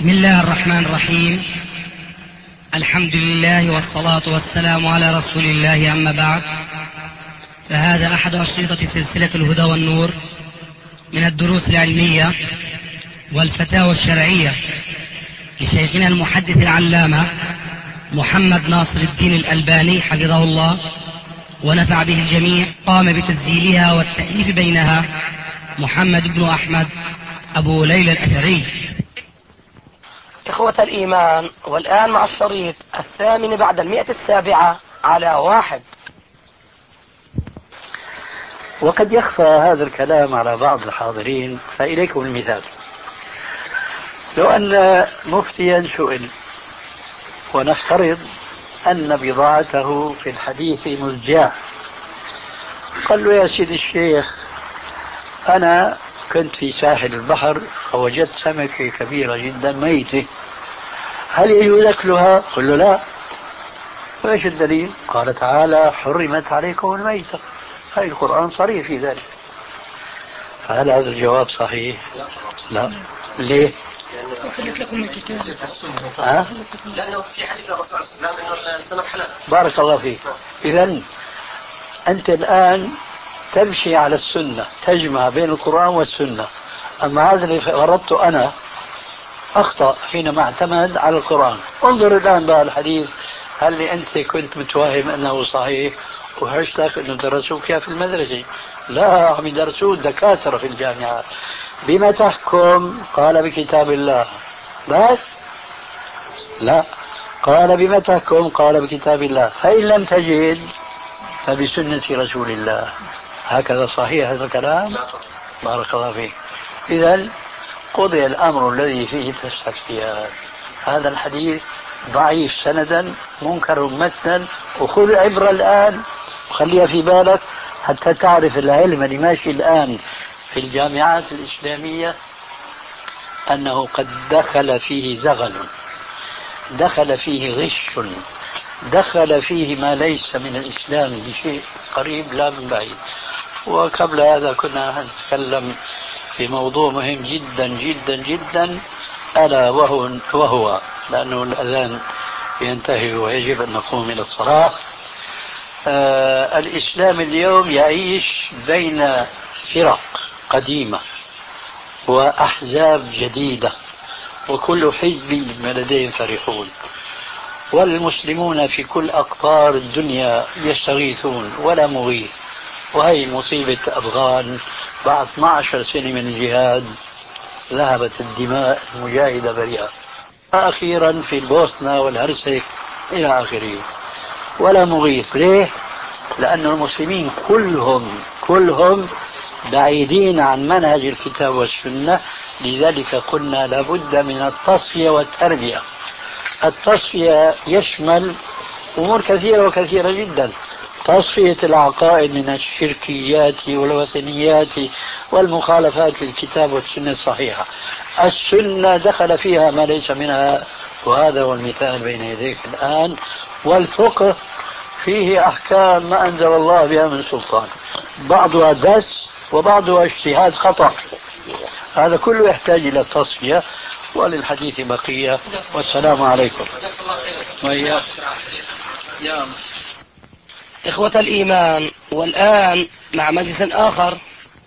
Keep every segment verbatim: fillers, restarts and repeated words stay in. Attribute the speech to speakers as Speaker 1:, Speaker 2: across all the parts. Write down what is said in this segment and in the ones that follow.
Speaker 1: بسم الله الرحمن الرحيم. الحمد لله والصلاة والسلام على رسول الله، أما بعد، فهذا أحد أشرطة سلسلة الهدى والنور من الدروس العلمية والفتاوى الشرعية لشيخنا المحدث العلامة محمد ناصر الدين الألباني حفظه الله ونفع به الجميع. قام بتسجيلها والتأليف بينها محمد بن أحمد أبو ليلى الأثري.
Speaker 2: إخوة الإيمان، والآن مع الشريط الثامن بعد المئة السابعة على واحد.
Speaker 3: وقد يخفى هذا الكلام على بعض الحاضرين، فإليكم المثال. لو أن مفتيا سئل ونفترض أن بضاعته في الحديث مزجاة، قال له: يا سيدي الشيخ، أنا كنت في ساحل البحر فوجدت سمكة كبيرة جدا ميتة، هل يجوز أكلها؟ قل له: لا. وإيش الدليل؟ قال تعالى: حرمت عليكم الميتة. هاي القرآن صريح في ذلك. فهل هذا الجواب صحيح؟ لا. ليه؟ ها؟
Speaker 2: لأنه في حديث الرسول صلى الله عليه وسلم أنه السمك حلال.
Speaker 3: بارك الله فيك. إذن أنت الآن تمشي على السنة، تجمع بين القرآن والسنة. أما هذا اللي غرضته أنا أخطأ حينما اعتمد على القرآن. انظر الآن بقى الحديث، هل اللي أنت كنت متوهم أنه صحيح وحش لك أنه درسوك في المدرسة؟ لا، عم يدرسوه دكاترة في الجامعات. بما تحكم؟ قال: بكتاب الله. بس؟ لا، قال: بما تحكم؟ قال: بكتاب الله. فإن لم تجد فبسنة رسول الله. هكذا صحيح هذا الكلام؟ بارك الله فيك. إذن قضي الأمر الذي فيه تستفتيان. هذا الحديث ضعيف سندا منكر متنا، وخذ عبرة الآن وخليها في بالك حتى تعرف العلم اللي ماشي الآن في الجامعات الإسلامية أنه قد دخل فيه زغل، دخل فيه غش، دخل فيه ما ليس من الإسلام بشيء قريب لا من بعيد. وقبل هذا كنا نتكلم في موضوع مهم جدا جدا جدا، ألا وهو, وهو لأنه الأذان ينتهي ويجب أن نقوم إلى الصلاة. آه الإسلام اليوم يعيش بين فرق قديمة وأحزاب جديدة، وكل حزب بما لديهم فرحون، والمسلمون في كل أقطار الدنيا يستغيثون ولا مغيث. وهي مصيبة أفغان بعد اثنتي عشرة سنة من الجهاد ذهبت الدماء المجاهدة بريئة، أخيرا في البوسنة والهرسك إلى آخره، ولا مغيث. ليه؟ لأن المسلمين كلهم كلهم بعيدين عن منهج الكتاب والسنة. لذلك قلنا لابد من التصفية والتربية. التصفية يشمل أمور كثيرة وكثيرة جدا: تصفية العقائد من الشركيات والوثنيات والمخالفات للكتاب والسنة الصحيحة. السنة دخل فيها ما ليس منها، وهذا هو المثال بين يديك الآن. والفقه فيه أحكام ما أنزل الله بها من سلطان، بعضها دس وبعضها اجتهاد خطأ. هذا كله يحتاج إلى التصفية، وللحديث بقية. والسلام عليكم.
Speaker 2: إخوة الإيمان، والآن مع مجلس آخر.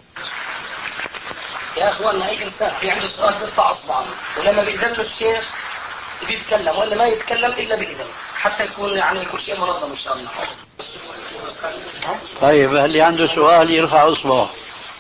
Speaker 2: يا أخواننا، أي إنسان في عنده سؤال يرفع أصبعه، ولما بيأذن له الشيخ بيتكلم، ولا ما يتكلم إلا بإذن، حتى يكون يعني كل شيء منظم إن شاء الله.
Speaker 3: طيب، اللي عنده سؤال يرفع أصبعه.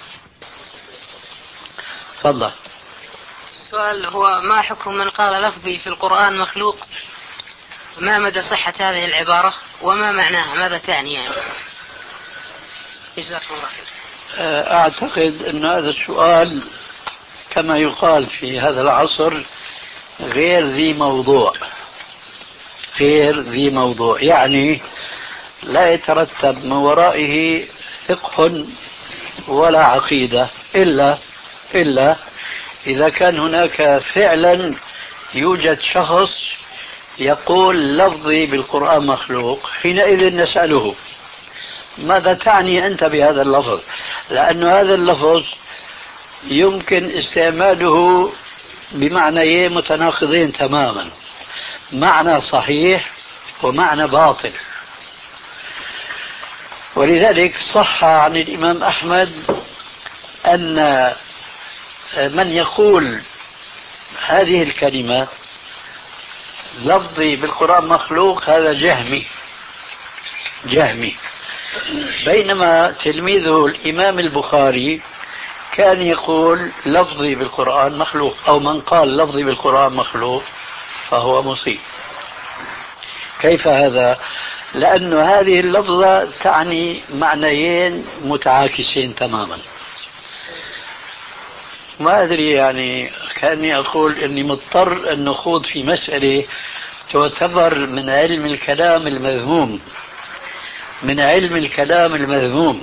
Speaker 3: تفضل.
Speaker 4: السؤال هو: ما حكم من قال لفظي في القرآن مخلوق؟ ما مدى صحة هذه العبارة وما معناها؟ ماذا تعني يعني؟ جزاكم الله خير.
Speaker 3: أعتقد أن هذا السؤال كما يقال في هذا العصر غير ذي موضوع، غير ذي موضوع، يعني لا يترتب من ورائه فقه ولا عقيدة إلا إلا إذا كان هناك فعلا يوجد شخص يقول لفظي بالقرآن مخلوق. حينئذ نسأله: ماذا تعني أنت بهذا اللفظ؟ لأن هذا اللفظ يمكن استعماله بمعنيين متناقضين تماما، معنى صحيح ومعنى باطل. ولذلك صح عن الإمام أحمد أن من يقول هذه الكلمة لفظي بالقرآن مخلوق هذا جهمي جهمي، بينما تلميذه الإمام البخاري كان يقول لفظي بالقرآن مخلوق، أو من قال لفظي بالقرآن مخلوق فهو مصيب. كيف هذا؟ لأن هذه اللفظة تعني معنيين متعاكسين تماما. ما أدري، يعني كأني أقول أني مضطر أن نخوض في مسألة تعتبر من علم الكلام المذموم من علم الكلام المذموم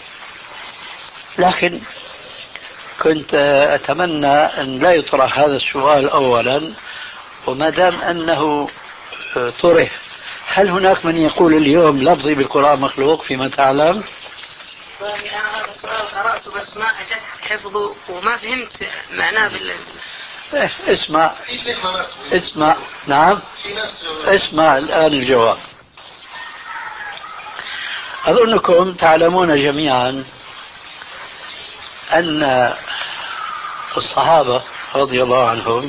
Speaker 3: لكن كنت أتمنى أن لا يطرح هذا السؤال أولا، وما دام أنه طرح، هل هناك من يقول اليوم لفظي بالقرآن مخلوق فيما تعلم؟
Speaker 4: أنا هذا السؤال قرأته بس ما أجدت حفظه وما فهمت معناه بال
Speaker 3: إيه اسمع اسمع نعم اسمع الآن الجواب. أظنكم تعلمون جميعا أن الصحابة رضي الله عنهم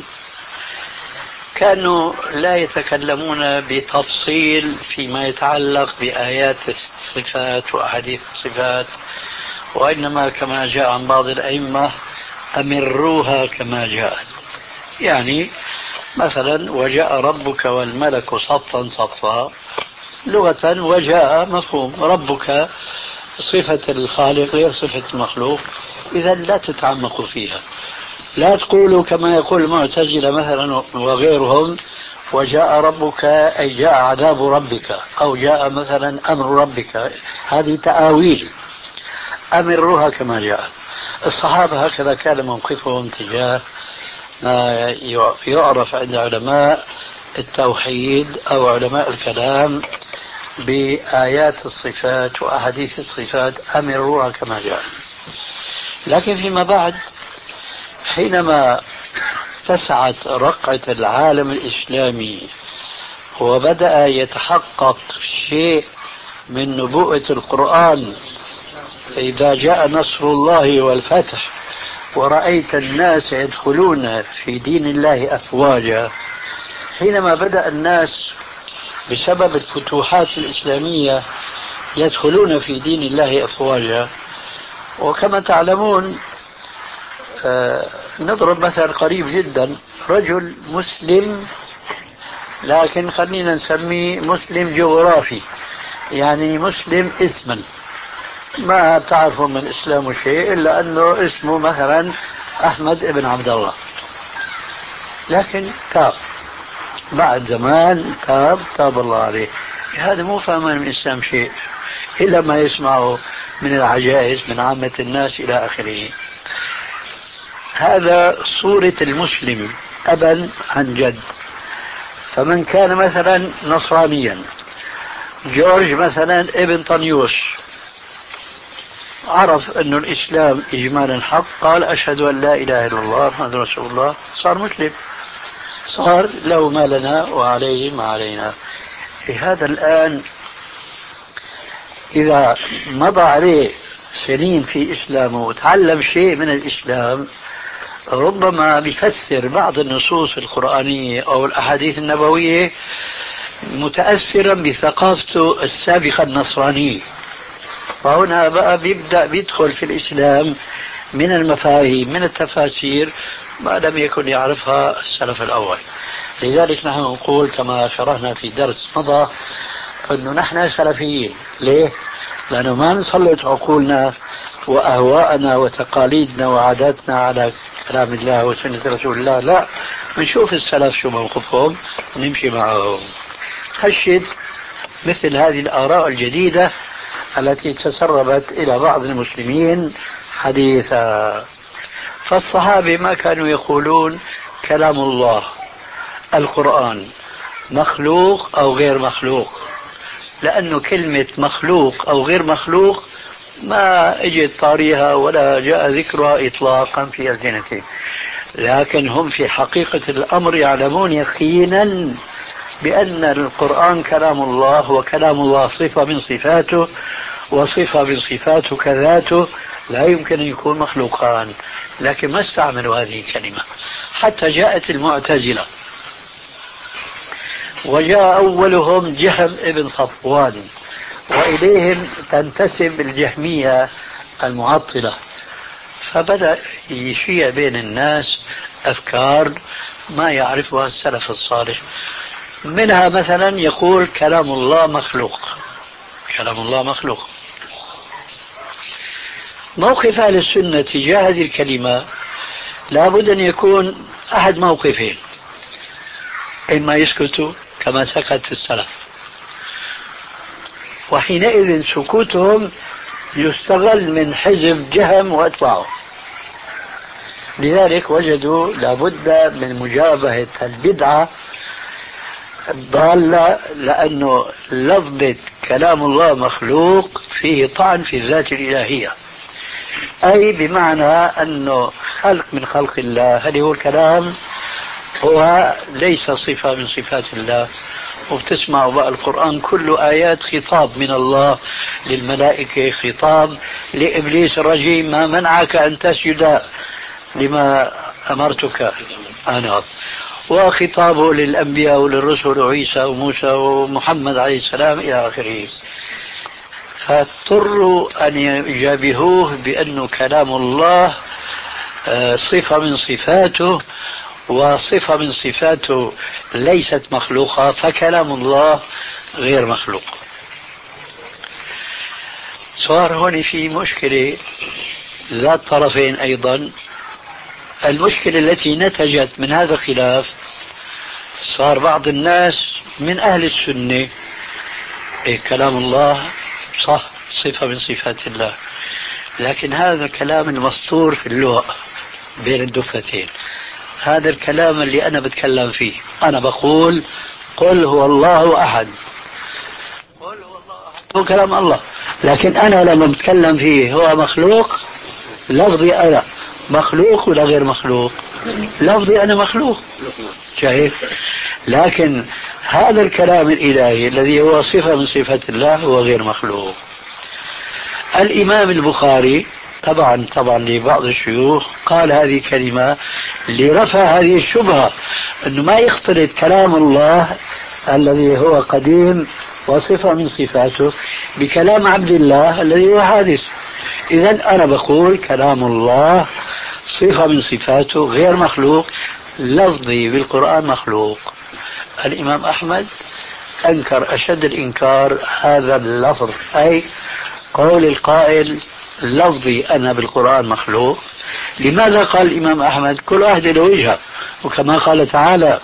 Speaker 3: كانوا لا يتكلمون بتفصيل فيما يتعلق بآيات الصفات وأحاديث الصفات، وإنما كما جاء عن بعض الأئمة أمروها كما جاءت. يعني مثلا وجاء ربك والملك صفا صفا لغة، وجاء مفهوم ربك صفة الخالق غير صفة المخلوق، إذا لا تتعمقوا فيها. لا تقولوا كما يقول المعتزلة مثلا وغيرهم وجاء ربك أي جاء عذاب ربك، أو جاء مثلا أمر ربك، هذه تآويل. أمروها كما جاء. الصحابة هكذا كان موقفهم تجاه ما يعرف عند علماء التوحيد أو علماء الكلام بآيات الصفات وأحاديث الصفات، أمروها كما جاء. لكن فيما بعد حينما اتسعت رقعة العالم الإسلامي وبدأ يتحقق شيء من نبوءة القرآن، إذا جاء نصر الله والفتح ورأيت الناس يدخلون في دين الله أفواجا، حينما بدأ الناس بسبب الفتوحات الإسلامية يدخلون في دين الله أفواجا. وكما تعلمون آه نضرب مثل قريب جدا، رجل مسلم لكن خلينا نسميه مسلم جغرافي، يعني مسلم اسما، ما تعرفوا من إسلامه شيء إلا أنه اسمه مثلا أحمد ابن عبد الله، لكن تاب بعد زمان، تاب تاب الله عليه. هذا مو فاهم من الإسلام شيء إلا ما يسمعه من العجائز من عامة الناس إلى آخره. هذا صورة المسلم أبا عن جد. فمن كان مثلا نصرانيا، جورج مثلا ابن طنيوس، عرف أن الإسلام إجمالا حق، قال أشهد أن لا إله إلا الله محمد رسول الله، صار مسلم، صار له ما لنا وعليه ما علينا. هذا الآن إذا مضى عليه سنين في إسلامه وتعلم شيء من الإسلام، ربما بيفسر بعض النصوص القرآنية أو الأحاديث النبوية متأثرا بثقافته السابقة النصرانية، فهنا بقى بيبدأ بيدخل في الإسلام من المفاهيم من التفاسير ما لم يكن يعرفها السلف الأول. لذلك نحن نقول كما شرحنا في درس مضى أنه نحن سلفيين. ليه؟ لأنه ما نسلط عقولنا وأهواءنا وتقاليدنا وعاداتنا على كلام الله وسنة رسول الله، لا، نشوف السلف شو موقفهم ونمشي معهم، خشد مثل هذه الآراء الجديدة التي تسربت إلى بعض المسلمين حديثا. فالصحابة ما كانوا يقولون كلام الله القرآن مخلوق أو غير مخلوق، لأنه كلمة مخلوق أو غير مخلوق ما اجت طاريها ولا جاء ذكرها إطلاقا في ألسنتهم. لكن هم في حقيقة الأمر يعلمون يقينا بأن القرآن كلام الله، وكلام الله صفة من صفاته، وصفة من صفاته كذاته، لا يمكن أن يكون مخلوقان، لكن ما استعملوا هذه الكلمة. حتى جاءت المعتزلة، وجاء أولهم جهم ابن صفوان، وإليهم تنتسب الجهمية المعطلة، فبدأ يشيع بين الناس أفكار ما يعرفها السلف الصالح. منها مثلا يقول كلام الله مخلوق، كلام الله مخلوق. موقف أهل السنة تجاه هذه الكلمة لابد أن يكون أحد موقفين: إما يسكتوا كما سكت السلف، وحينئذ سكوتهم يستغل من حزب جهم وأتباعه، لذلك وجدوا لابد من مجابهة البدعة الضالة، لأنه لفظة كلام الله مخلوق فيه طعن في الذات الإلهية، أي بمعنى أنه خلق من خلق الله. هل هو الكلام هو ليس صفة من صفات الله. وبتسمعوا بقى القرآن كله آيات خطاب من الله للملائكة، خطاب لإبليس الرجيم: ما منعك أن تسجد لما أمرتك أنا، وخطابه للأنبياء وللرسل وعيسى وموسى ومحمد عليه السلام إلى آخره. فاضطروا أن يجابهوه بأنه كلام الله صفة من صفاته، وصفة من صفاته ليست مخلوقة، فكلام الله غير مخلوق. صار هون في مشكلة ذات طرفين أيضا. المشكلة التي نتجت من هذا الخلاف، صار بعض الناس من أهل السنة إيه كلام الله صح صفة من صفات الله، لكن هذا الكلام المسطور في اللغة بين الدفتين، هذا الكلام اللي أنا بتكلم فيه. أنا بقول قل هو الله أحد، قل هو الله أحد هو كلام الله، لكن أنا لما بتكلم فيه هو مخلوق. لفظي أنا مخلوق ولا غير مخلوق؟ لفظي أنا مخلوق، شايف؟ لكن هذا الكلام الإلهي الذي هو صفة من صفات الله هو غير مخلوق. الإمام البخاري طبعا طبعا لبعض الشيوخ قال هذه كلمة لرفع هذه الشبهة، أنه ما يختلط كلام الله الذي هو قديم وصفة من صفاته بكلام عبد الله الذي هو حادث. إذن أنا بقول كلام الله صفة من صفاته غير مخلوق، لفظي بالقرآن مخلوق. الإمام أحمد أنكر أشد الإنكار هذا اللفظ، أي قول القائل لفظي أنا بالقرآن مخلوق. لماذا قال الإمام أحمد؟ كل واحد له وجهة، وكما قال تعالى: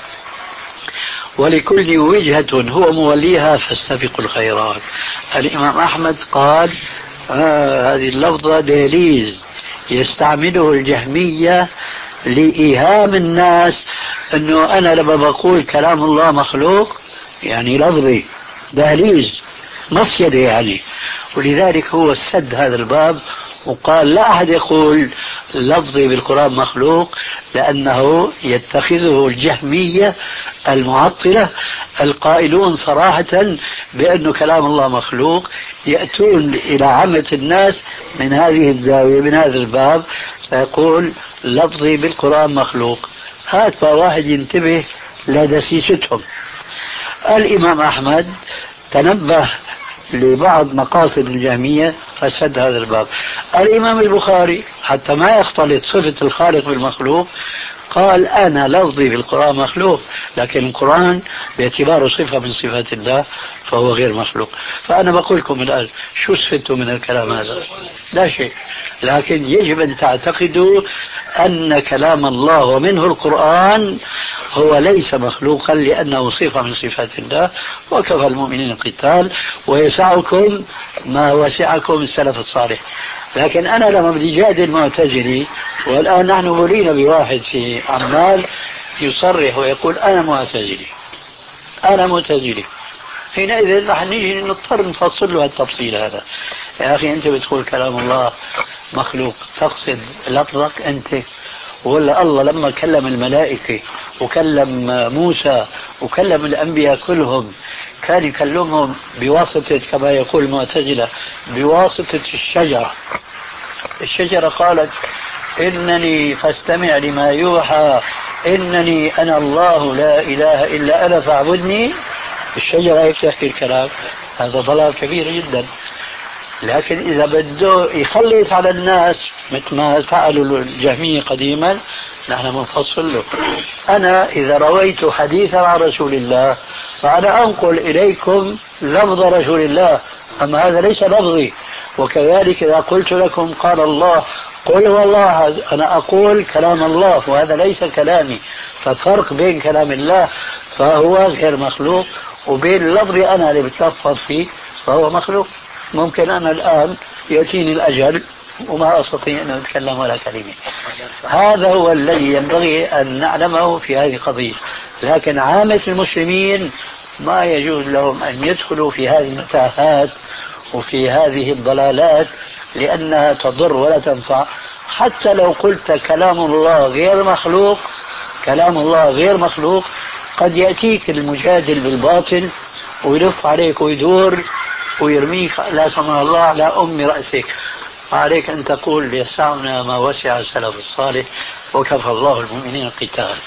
Speaker 3: ولكل وجهة هو موليها فاستبقوا الخيرات. الإمام أحمد قال آه هذه اللفظة دهليز يستعمله الجهمية لإيهام الناس أنه أنا لما بقول كلام الله مخلوق يعني لفظي دهليز مصيدة يعني، ولذلك هو سد هذا الباب وقال لا أحد يقول لفظي بالقرآن مخلوق، لأنه يتخذه الجهمية المعطلة القائلون صراحة بأن كلام الله مخلوق، يأتون إلى عامة الناس من هذه الزاوية من هذا الباب فيقول لفظي بالقرآن مخلوق. هات واحد ينتبه لدسيستهم. الإمام أحمد تنبه لبعض مقاصد الجهمية فسد هذا الباب. الإمام البخاري حتى ما يختلط صفة الخالق بالمخلوق قال أنا لفظي بالقرآن مخلوق، لكن القرآن باعتباره صفة من صفات الله فهو غير مخلوق. فأنا بقول لكم الآن شو استفدتوا من الكلام هذا؟ لا شيء، لكن يجب أن تعتقدوا أن كلام الله ومنه القرآن هو ليس مخلوقا لأنه صفة من صفات الله، وكفى المؤمنين القتال ويسعكم ما وسعكم السلف الصالح. لكن أنا لما بدي جادل معتزلي، والآن نحن ولينا بواحد في عمان يصرح ويقول أنا معتزلي أنا معتزلي، حينئذ رح نيجي نضطر نفصل له التفصيل هذا. يا أخي أنت بتقول كلام الله مخلوق، تقصد لفظك أنت، ولا الله لما كلم الملائكة وكلم موسى وكلم الأنبياء كلهم كان يكلمهم بواسطة كما يقول المعتزلة بواسطة الشجرة. الشجرة قالت إنني فاستمع لما يوحى إنني أنا الله لا إله إلا أنا فاعبدني. الشجرة هيك تحكي الكلام، هذا ضلال كبير جدا. لكن إذا بده يخلص على الناس مثل ما فعلوا الجهمية قديما نحن منفصل له. أنا إذا رويت حديثا عن رسول الله فأنا أنقل إليكم لفظ رسول الله، أما هذا ليس لفظي. وكذلك إذا قلت لكم قال الله قل والله أنا أقول كلام الله وهذا ليس كلامي. ففرق بين كلام الله فهو غير مخلوق وبين لفظي أنا اللي بتلفظ فيه فهو مخلوق. ممكن أنا الآن يأتيني الأجل وما أستطيع أن أتكلم ولا كلمة. هذا هو الذي ينبغي أن نعلمه في هذه القضية. لكن عامة المسلمين ما يجوز لهم أن يدخلوا في هذه المتاهات وفي هذه الضلالات لأنها تضر ولا تنفع. حتى لو قلت كلام الله غير مخلوق، كلام الله غير مخلوق، قد يأتيك المجادل بالباطل ويلف عليك ويدور ويرميك لا سمح الله على أم رأسك. عليك أن تقول يسعنا ما وسع السلف الصالح وكفى الله المؤمنين القتال.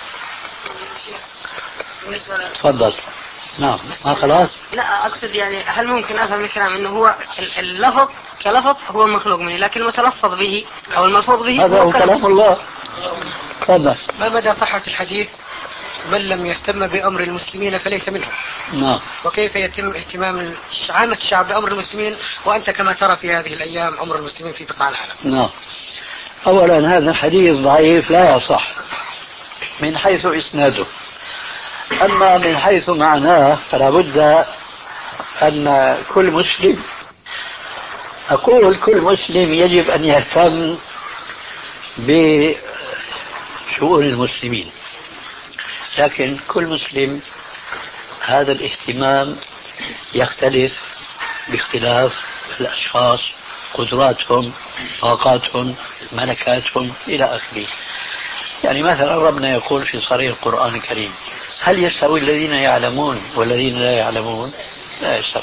Speaker 3: تفضل. نعم ما خلاص.
Speaker 4: لا أقصد يعني هل ممكن أفهم الكلام أنه هو اللفظ كلفظ هو مخلوق مني لكن المتلفظ به أو الملفوظ به
Speaker 3: هذا هو كلام الله. تفضل.
Speaker 2: ما مدى صحة الحديث من لم يهتم بأمر المسلمين فليس منهم؟
Speaker 3: نعم.
Speaker 2: وكيف يتم اهتمام عامة الشعب بأمر المسلمين وأنت كما ترى في هذه الأيام أمر المسلمين في بقاع العالم؟
Speaker 3: نعم. أولا هذا الحديث ضعيف لا يصح من حيث إسناده، أما من حيث معناه فلا بد أن كل مسلم، أقول كل مسلم يجب أن يهتم بشؤون المسلمين، لكن كل مسلم هذا الاهتمام يختلف باختلاف الأشخاص، قدراتهم، طاقاتهم، ملكاتهم إلى آخره. يعني مثلا ربنا يقول في صريح القرآن الكريم هل يستوي الذين يعلمون والذين لا يعلمون؟ لا يستوي.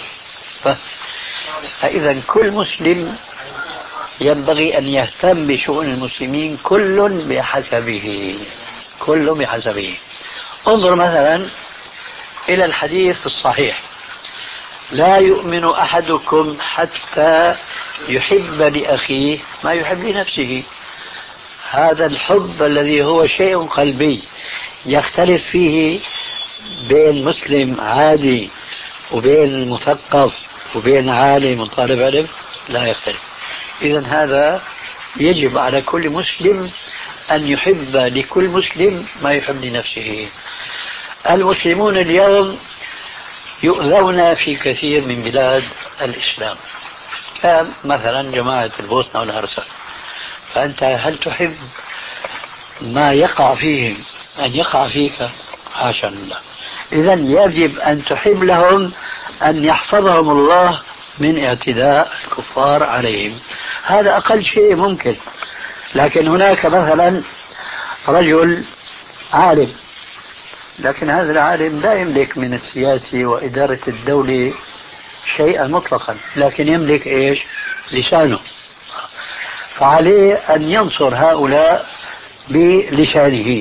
Speaker 3: فإذا كل مسلم ينبغي أن يهتم بشؤون المسلمين كل بحسبه، كل بحسبه. انظر مثلا إلى الحديث الصحيح لا يؤمن أحدكم حتى يحب لأخيه ما يحب لنفسه. هذا الحب الذي هو شيء قلبي يختلف فيه بين مسلم عادي وبين مثقف وبين عالم وطالب علم، لا يختلف. إذن هذا يجب على كل مسلم أن يحب لكل مسلم ما يحب لنفسه. المسلمون اليوم يؤذون في كثير من بلاد الإسلام، مثلا جماعة البوسنة والهرسك، فأنت هل تحب ما يقع فيهم أن يقع فيك؟ حاشا لله. إذن يجب أن تحب لهم أن يحفظهم الله من اعتداء الكفار عليهم، هذا أقل شيء ممكن. لكن هناك مثلا رجل عالم، لكن هذا العالم لا يملك من السياسة وإدارة الدولة شيئا مطلقا، لكن يملك إيش؟ لسانه، فعليه أن ينصر هؤلاء بلسانه،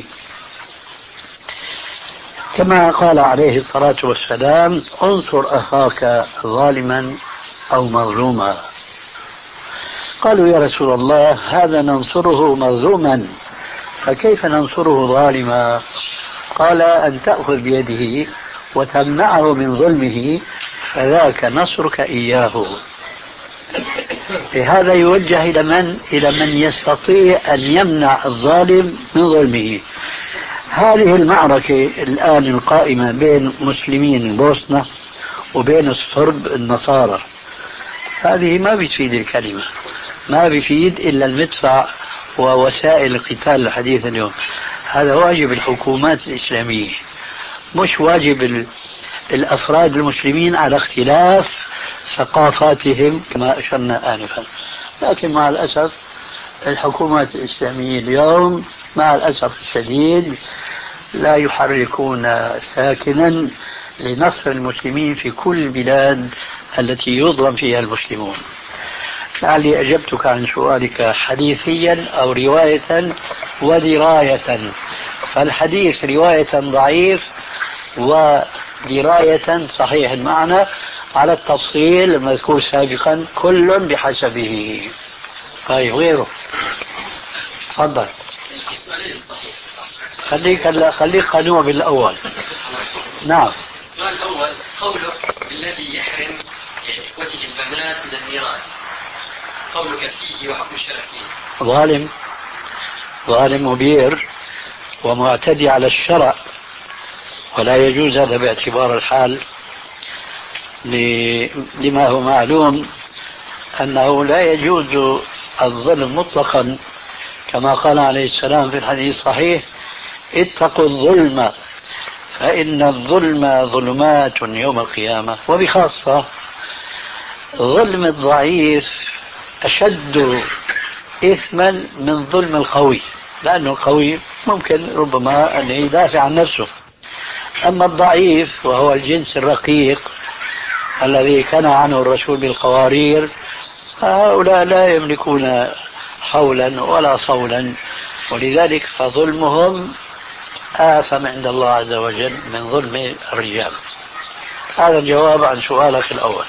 Speaker 3: كما قال عليه الصلاة والسلام انصر أخاك ظالما أو مظلوما. قالوا يا رسول الله هذا ننصره مظلوما فكيف ننصره ظالما؟ قال أن تأخذ بيده وتمنعه من ظلمه فذاك نصرك إياه. هذا يوجه إلى من؟ إلى من يستطيع أن يمنع الظالم من ظلمه. هذه المعركة الآن القائمة بين مسلمين البوسنة وبين الصرب النصارى، هذه ما بتفيد الكلمة، ما بيفيد إلا المدفع ووسائل القتال الحديثة اليوم. هذا واجب الحكومات الإسلامية، مش واجب الأفراد المسلمين على اختلاف ثقافاتهم كما أشرنا آنفا. لكن مع الأسف الحكومات الإسلامية اليوم مع الأسف الشديد لا يحركون ساكنا لنصر المسلمين في كل البلاد التي يظلم فيها المسلمون. لعلي أجبتك عن سؤالك حديثيا أو رواية ودراية. فالحديث رواية ضعيف ودراية صحيح المعنى على التفصيل المذكور سابقا، كل بحسبه. طيب غيره تفضل. خليك هلا خليك قنوع بالأول. نعم.
Speaker 5: السؤال الأول قولك الذي يحرم إخوته البنات من الميراث، قولك فيه وحكم الشرع فيه.
Speaker 3: ظالم، ظالم مبير ومعتدي على الشرع، ولا يجوز هذا باعتبار الحال، لما هو معلوم أنه لا يجوز الظلم مطلقا، كما قال عليه السلام في الحديث الصحيح: اتقوا الظلم فإن الظلم ظلمات يوم القيامة. وبخاصة ظلم الضعيف أشد إثما من ظلم القوي، لأنه القوي ممكن ربما أن يدافع عن نفسه، أما الضعيف وهو الجنس الرقيق الذي كان عنه الرسول بالقوارير، هؤلاء لا يملكون حولا ولا صولا، ولذلك فظلمهم آثم عند الله عز وجل من ظلم الرجال. هذا الجواب عن سؤالك الأول.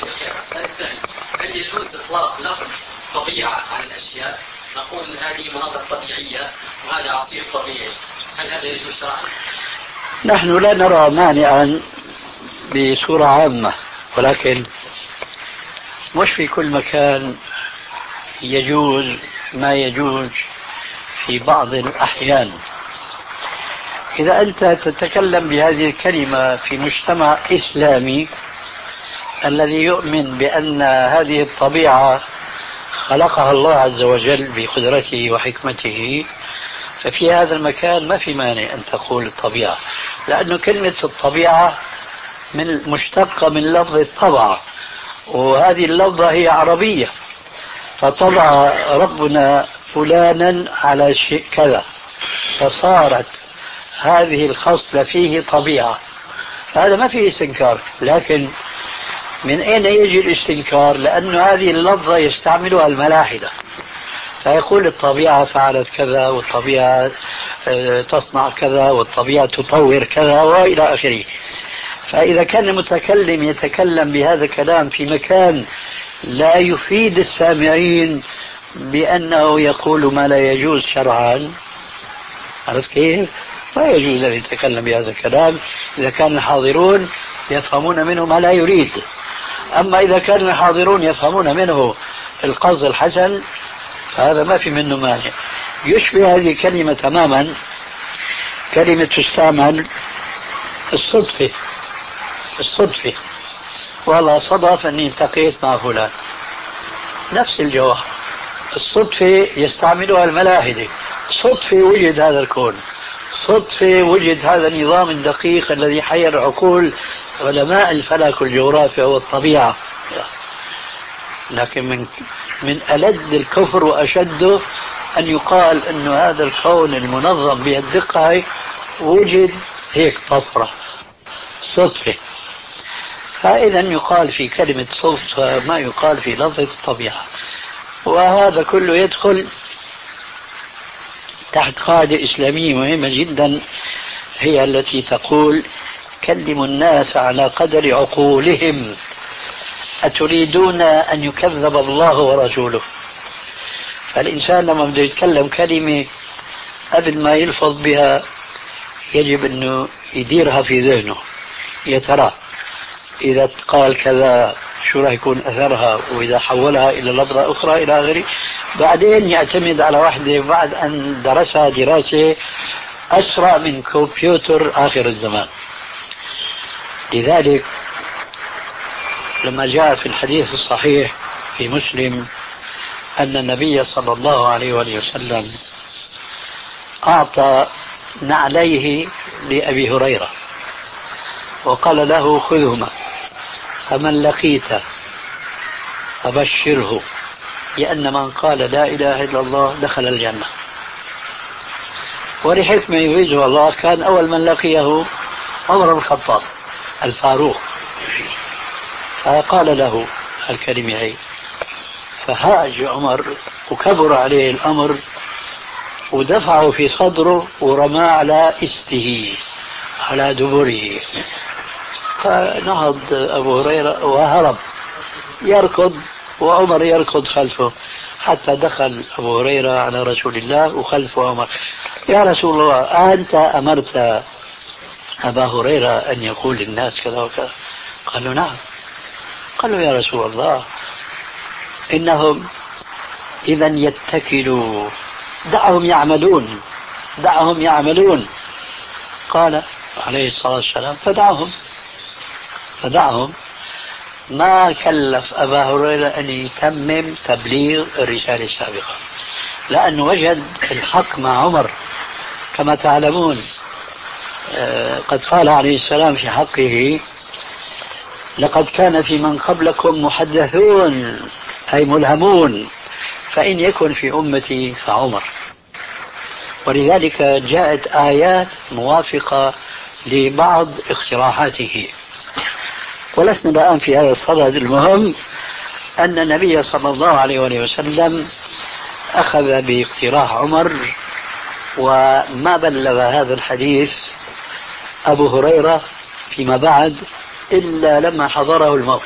Speaker 5: هل يجوز إطلاق لفظ طبيعة على الأشياء؟ نقول هذه مناظر طبيعية وهذا عصير طبيعي، هل هذا يجوز شرعا؟
Speaker 3: نحن لا نرى مانعا بصورة عامة، ولكن مش في كل مكان يجوز ما يجوز في بعض الأحيان. إذا أنت تتكلم بهذه الكلمة في مجتمع إسلامي الذي يؤمن بأن هذه الطبيعة خلقها الله عز وجل بقدرته وحكمته، ففي هذا المكان ما في مانع أن تقول الطبيعة، لأن كلمة الطبيعة من مشتقة من لفظ الطبع، وهذه اللفظة هي عربية، فطبع ربنا فلانا على شيء كذا، فصارت هذه الخصلة فيه طبيعة، هذا ما فيه استنكار. لكن من أين يجي الاستنكار؟ لأن هذه اللفظة يستعملها الملاحدة، فيقول الطبيعة فعلت كذا، والطبيعة تصنع كذا، والطبيعة تطور كذا، وإلى آخره. فإذا كان المتكلم يتكلم بهذا الكلام في مكان لا يفيد السامعين بأنه يقول ما لا يجوز شرعا، عرفت كيف؟ لا يجوز أن يتكلم بهذا الكلام إذا كان الحاضرون يفهمون منه ما لا يريد. أما إذا كان الحاضرون يفهمون منه القصد الحسن فهذا ما في منه مانع. يشبه هذه الكلمة تماما كلمة تستعمل الصدفة. الصدفة والله صدف أني التقيت مع فلان، نفس الجواب. الصدفة يستعملها الملاحدة، صدفة وجد هذا الكون، صدفة وجد هذا النظام الدقيق الذي حير عقول علماء الفلك والجغرافيا والطبيعة. لكن من من ألد الكفر وأشده أن يقال أن هذا الكون المنظم بهالدقة وجد هيك طفرة صدفة. فإذا يقال في كلمة صدفة ما يقال في لفظة الطبيعة، وهذا كله يدخل تحت قاعدة إسلامية مهمة جدا، هي التي تقول: كلموا الناس على قدر عقولهم، أتريدون أن يكذب الله ورسوله؟ فالإنسان لما بده يتكلم كلمة قبل ما يلفظ بها يجب أنه يديرها في ذهنه، يا ترى إذا قال كذا شو راح يكون أثرها، وإذا حولها إلى لفظة أخرى إلى آخره. بعدين يعتمد على واحدة بعد أن درسها دراسة أسرع من كمبيوتر آخر الزمان. لذلك لما جاء في الحديث الصحيح في مسلم أن النبي صلى الله عليه وآله وسلم أعطى نعليه لأبي هريرة وقال له: خذهما، فمن لقيت فبشره بأن من قال لا إله إلا الله دخل الجنة. ولحكمة يريدها الله كان أول من لقيه عمر بن الخطاب الفاروق، فقال له الكلمتين، فهاج عمر وكبر عليه الأمر ودفعه في صدره ورماه على إسته على دبره، فنهض أبو هريرة وهرب يركض وعمر يركض خلفه حتى دخل أبو هريرة على رسول الله وخلفه عمر. يا رسول الله أنت أمرت أبا هريرة أن يقول للناس كذا وكذا؟ قال له نعم. قال له يا رسول الله إنهم إذا يتكلوا، دعهم يعملون دعهم يعملون. قال عليه الصلاة والسلام فدعهم فدعهم ما كلف أبا هريرة أن يتمم تبليغ الرسالة السابقة، لأنه وجد الحق مع عمر كما تعلمون. قد قال عليه السلام في حقه لقد كان في من قبلكم محدثون أي ملهمون، فإن يكن في أمتي فعمر. ولذلك جاءت آيات موافقة لبعض اقتراحاته. ولسنا الآن في هذا الصدد، المهم أن النبي صلى الله عليه وسلم أخذ باقتراح عمر، وما بلغ هذا الحديث أبو هريرة فيما بعد إلا لما حضره الموت.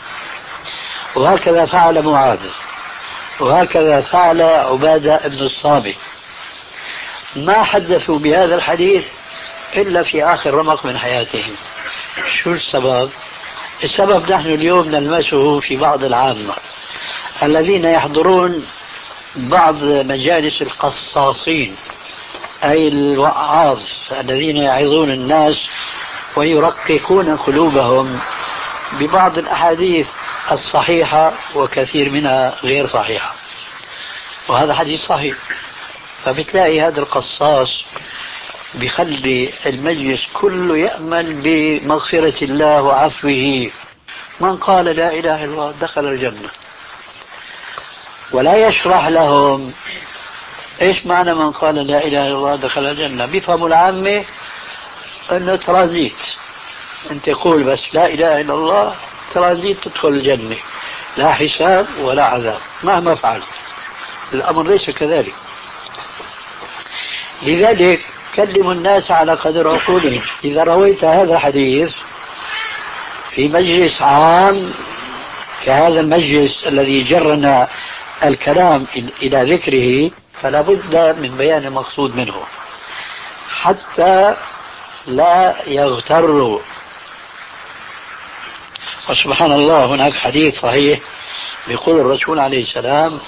Speaker 3: وهكذا فعل معاذ، وهكذا فعل عبادة بن الصامت، ما حدثوا بهذا الحديث إلا في آخر رمق من حياتهم. شو السبب؟ السبب نحن اليوم نلمسه في بعض العامة الذين يحضرون بعض مجالس القصاصين أي الوعاظ الذين يعظون الناس ويرققون قلوبهم ببعض الأحاديث الصحيحة وكثير منها غير صحيحة، وهذا حديث صحيح. فبتلاقي هذا القصاص بيخلي المجلس كله يأمل بمغفرة الله وعفوه. من قال لا إله إلا الله دخل الجنة، ولا يشرح لهم إيش معنى من قال لا إله إلا الله دخل الجنة. بيفهموا العامة أنه ترازيت، أنت تقول بس لا إله إلا الله ترازيت تدخل الجنة، لا حساب ولا عذاب مهما فعلت. الأمر ليس كذلك. لذلك كلموا الناس على قدر عقولهم. إذا رويت هذا الحديث في مجلس عام كهذا المجلس الذي جرنا الكلام إلى ذكره، فلا بد من بيان المقصود منه حتى لا يغتروا. وسبحان الله هناك حديث صحيح بيقول الرسول عليه السلام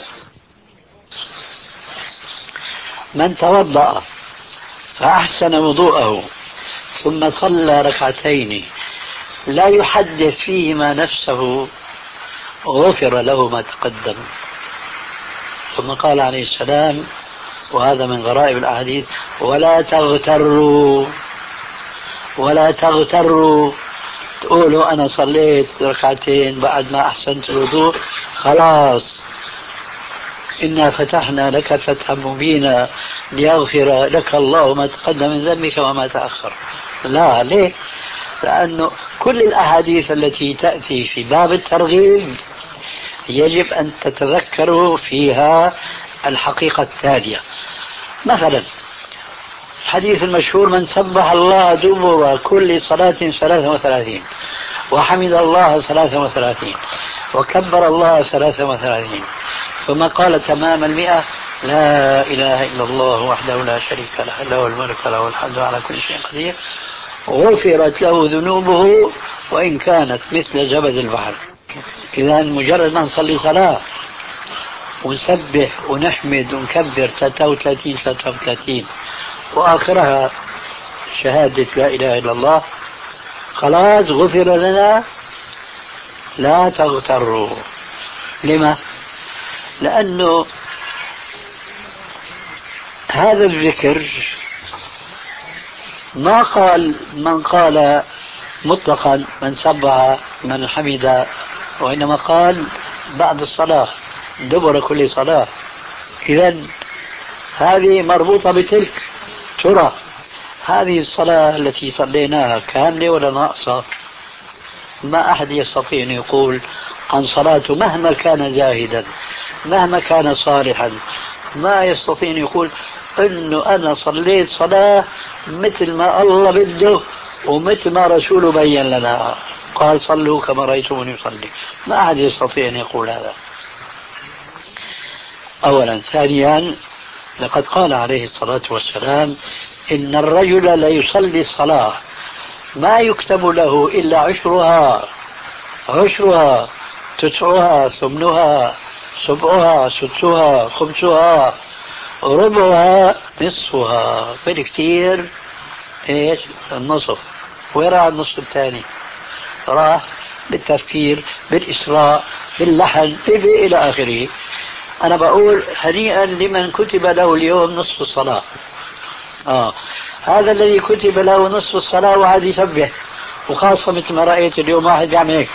Speaker 3: من توضأ فأحسن وضوءه ثم صلى ركعتين لا يحدث فيهما نفسه غفر له ما تقدم. ثم قال عليه السلام، وهذا من غرائب الأحاديث، ولا تغتروا ولا تغتروا تقولوا أنا صليت ركعتين بعد ما أحسنت الوضوء خلاص إنا فتحنا لك فتحا مبينا ليغفر لك الله ما تقدم من ذنبك وما تأخر. لا، ليه؟ لأنه كل الأحاديث التي تأتي في باب الترغيب يجب أن تتذكروا فيها الحقيقة التالية. مثلا الحديث المشهور من سبح الله دبر كل صلاة ثلاثة وثلاثين وحمد الله ثلاثة وثلاثين وكبر الله ثلاثة وثلاثين ثم قال تمام المئة لا إله إلا الله وحده لا شريك له له الملك له الحمد على كل شيء قدير غفرت له ذنوبه وإن كانت مثل زبد البحر. إذا مجرد ما نصلي صلاة ونسبح ونحمد ونكبر ثلاثة وثلاثين ثلاثة وثلاثين وآخرها شهادة لا إله إلا الله خلاص غفر لنا. لا تغتروا. لما؟ لأنه هذا الذكر ما قال من قال مطلقا من سبح من حمد، وإنما قال بعد الصلاة دبر كل صلاة. إذن هذه مربوطة بتلك، ترى هذه الصلاة التي صليناها كاملة ولا ناقصة؟ ما أحد يستطيع أن يقول عن صلاته مهما كان زاهدا مهما كان صالحا، ما يستطيع أن يقول أنه أنا صليت صلاة مثل ما الله بده ومثل ما رسوله بين لنا، قال صلوا كما رأيتموني يصلي. ما أحد يستطيع أن يقول هذا أولا. ثانيا، لقد قال عليه الصلاة والسلام إن الرجل لا يصلي الصلاة ما يكتب له إلا عشرها عشرها تسعها ثمنها سبعها ستها خمسها ربعها نصفها، بالكثير ايش النصف. وين راح النصف الثاني؟ راح بالتفكير بالإسراء باللحن إلى آخره. أنا بقول هنيئا لمن كتب له اليوم نصف الصلاة. آه. هذا الذي كتب له نصف الصلاة وعاد يسبح، وخاصة مثل ما رأيت اليوم واحد يعمل هيك،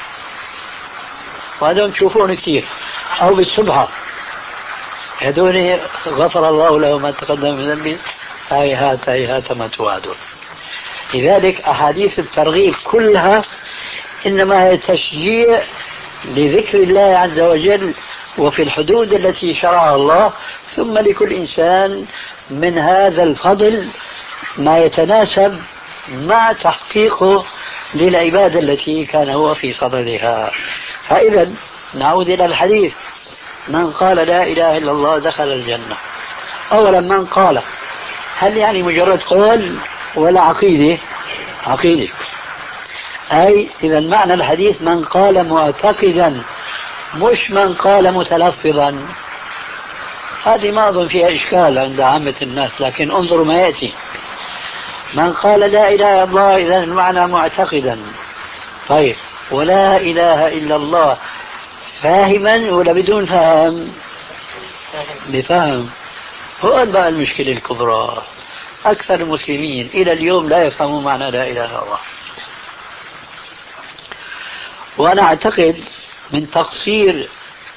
Speaker 3: وهذول تشوفون كثير، أو بالسبحة، هذول غفر الله له ما تقدم من ذنبه هيهات هيهات ما توعدون. لذلك أحاديث الترغيب كلها إنما هي تشجيع لذكر الله عز وجل وفي الحدود التي شرعها الله، ثم لكل إنسان من هذا الفضل ما يتناسب مع تحقيقه للعبادة التي كان هو في صددها. فإذا نعود إلى الحديث، من قال لا إله إلا الله دخل الجنة. أولا من قال، هل يعني مجرد قول ولا عقيدة؟ عقيدة. أي إذا معنى الحديث من قال معتقدا، مش من قال متلفظا. هذه ما أظن فيها إشكال عند عامة الناس، لكن انظروا ما يأتي. من قال لا إله إلا الله إذا المعنى معتقدا. طيب ولا إله إلا الله فاهما ولا بدون فهم؟ بفهم. هو بقى المشكلة الكبرى، أكثر المسلمين إلى اليوم لا يفهمون معنى لا إله إلا الله. وأنا أعتقد من تقصير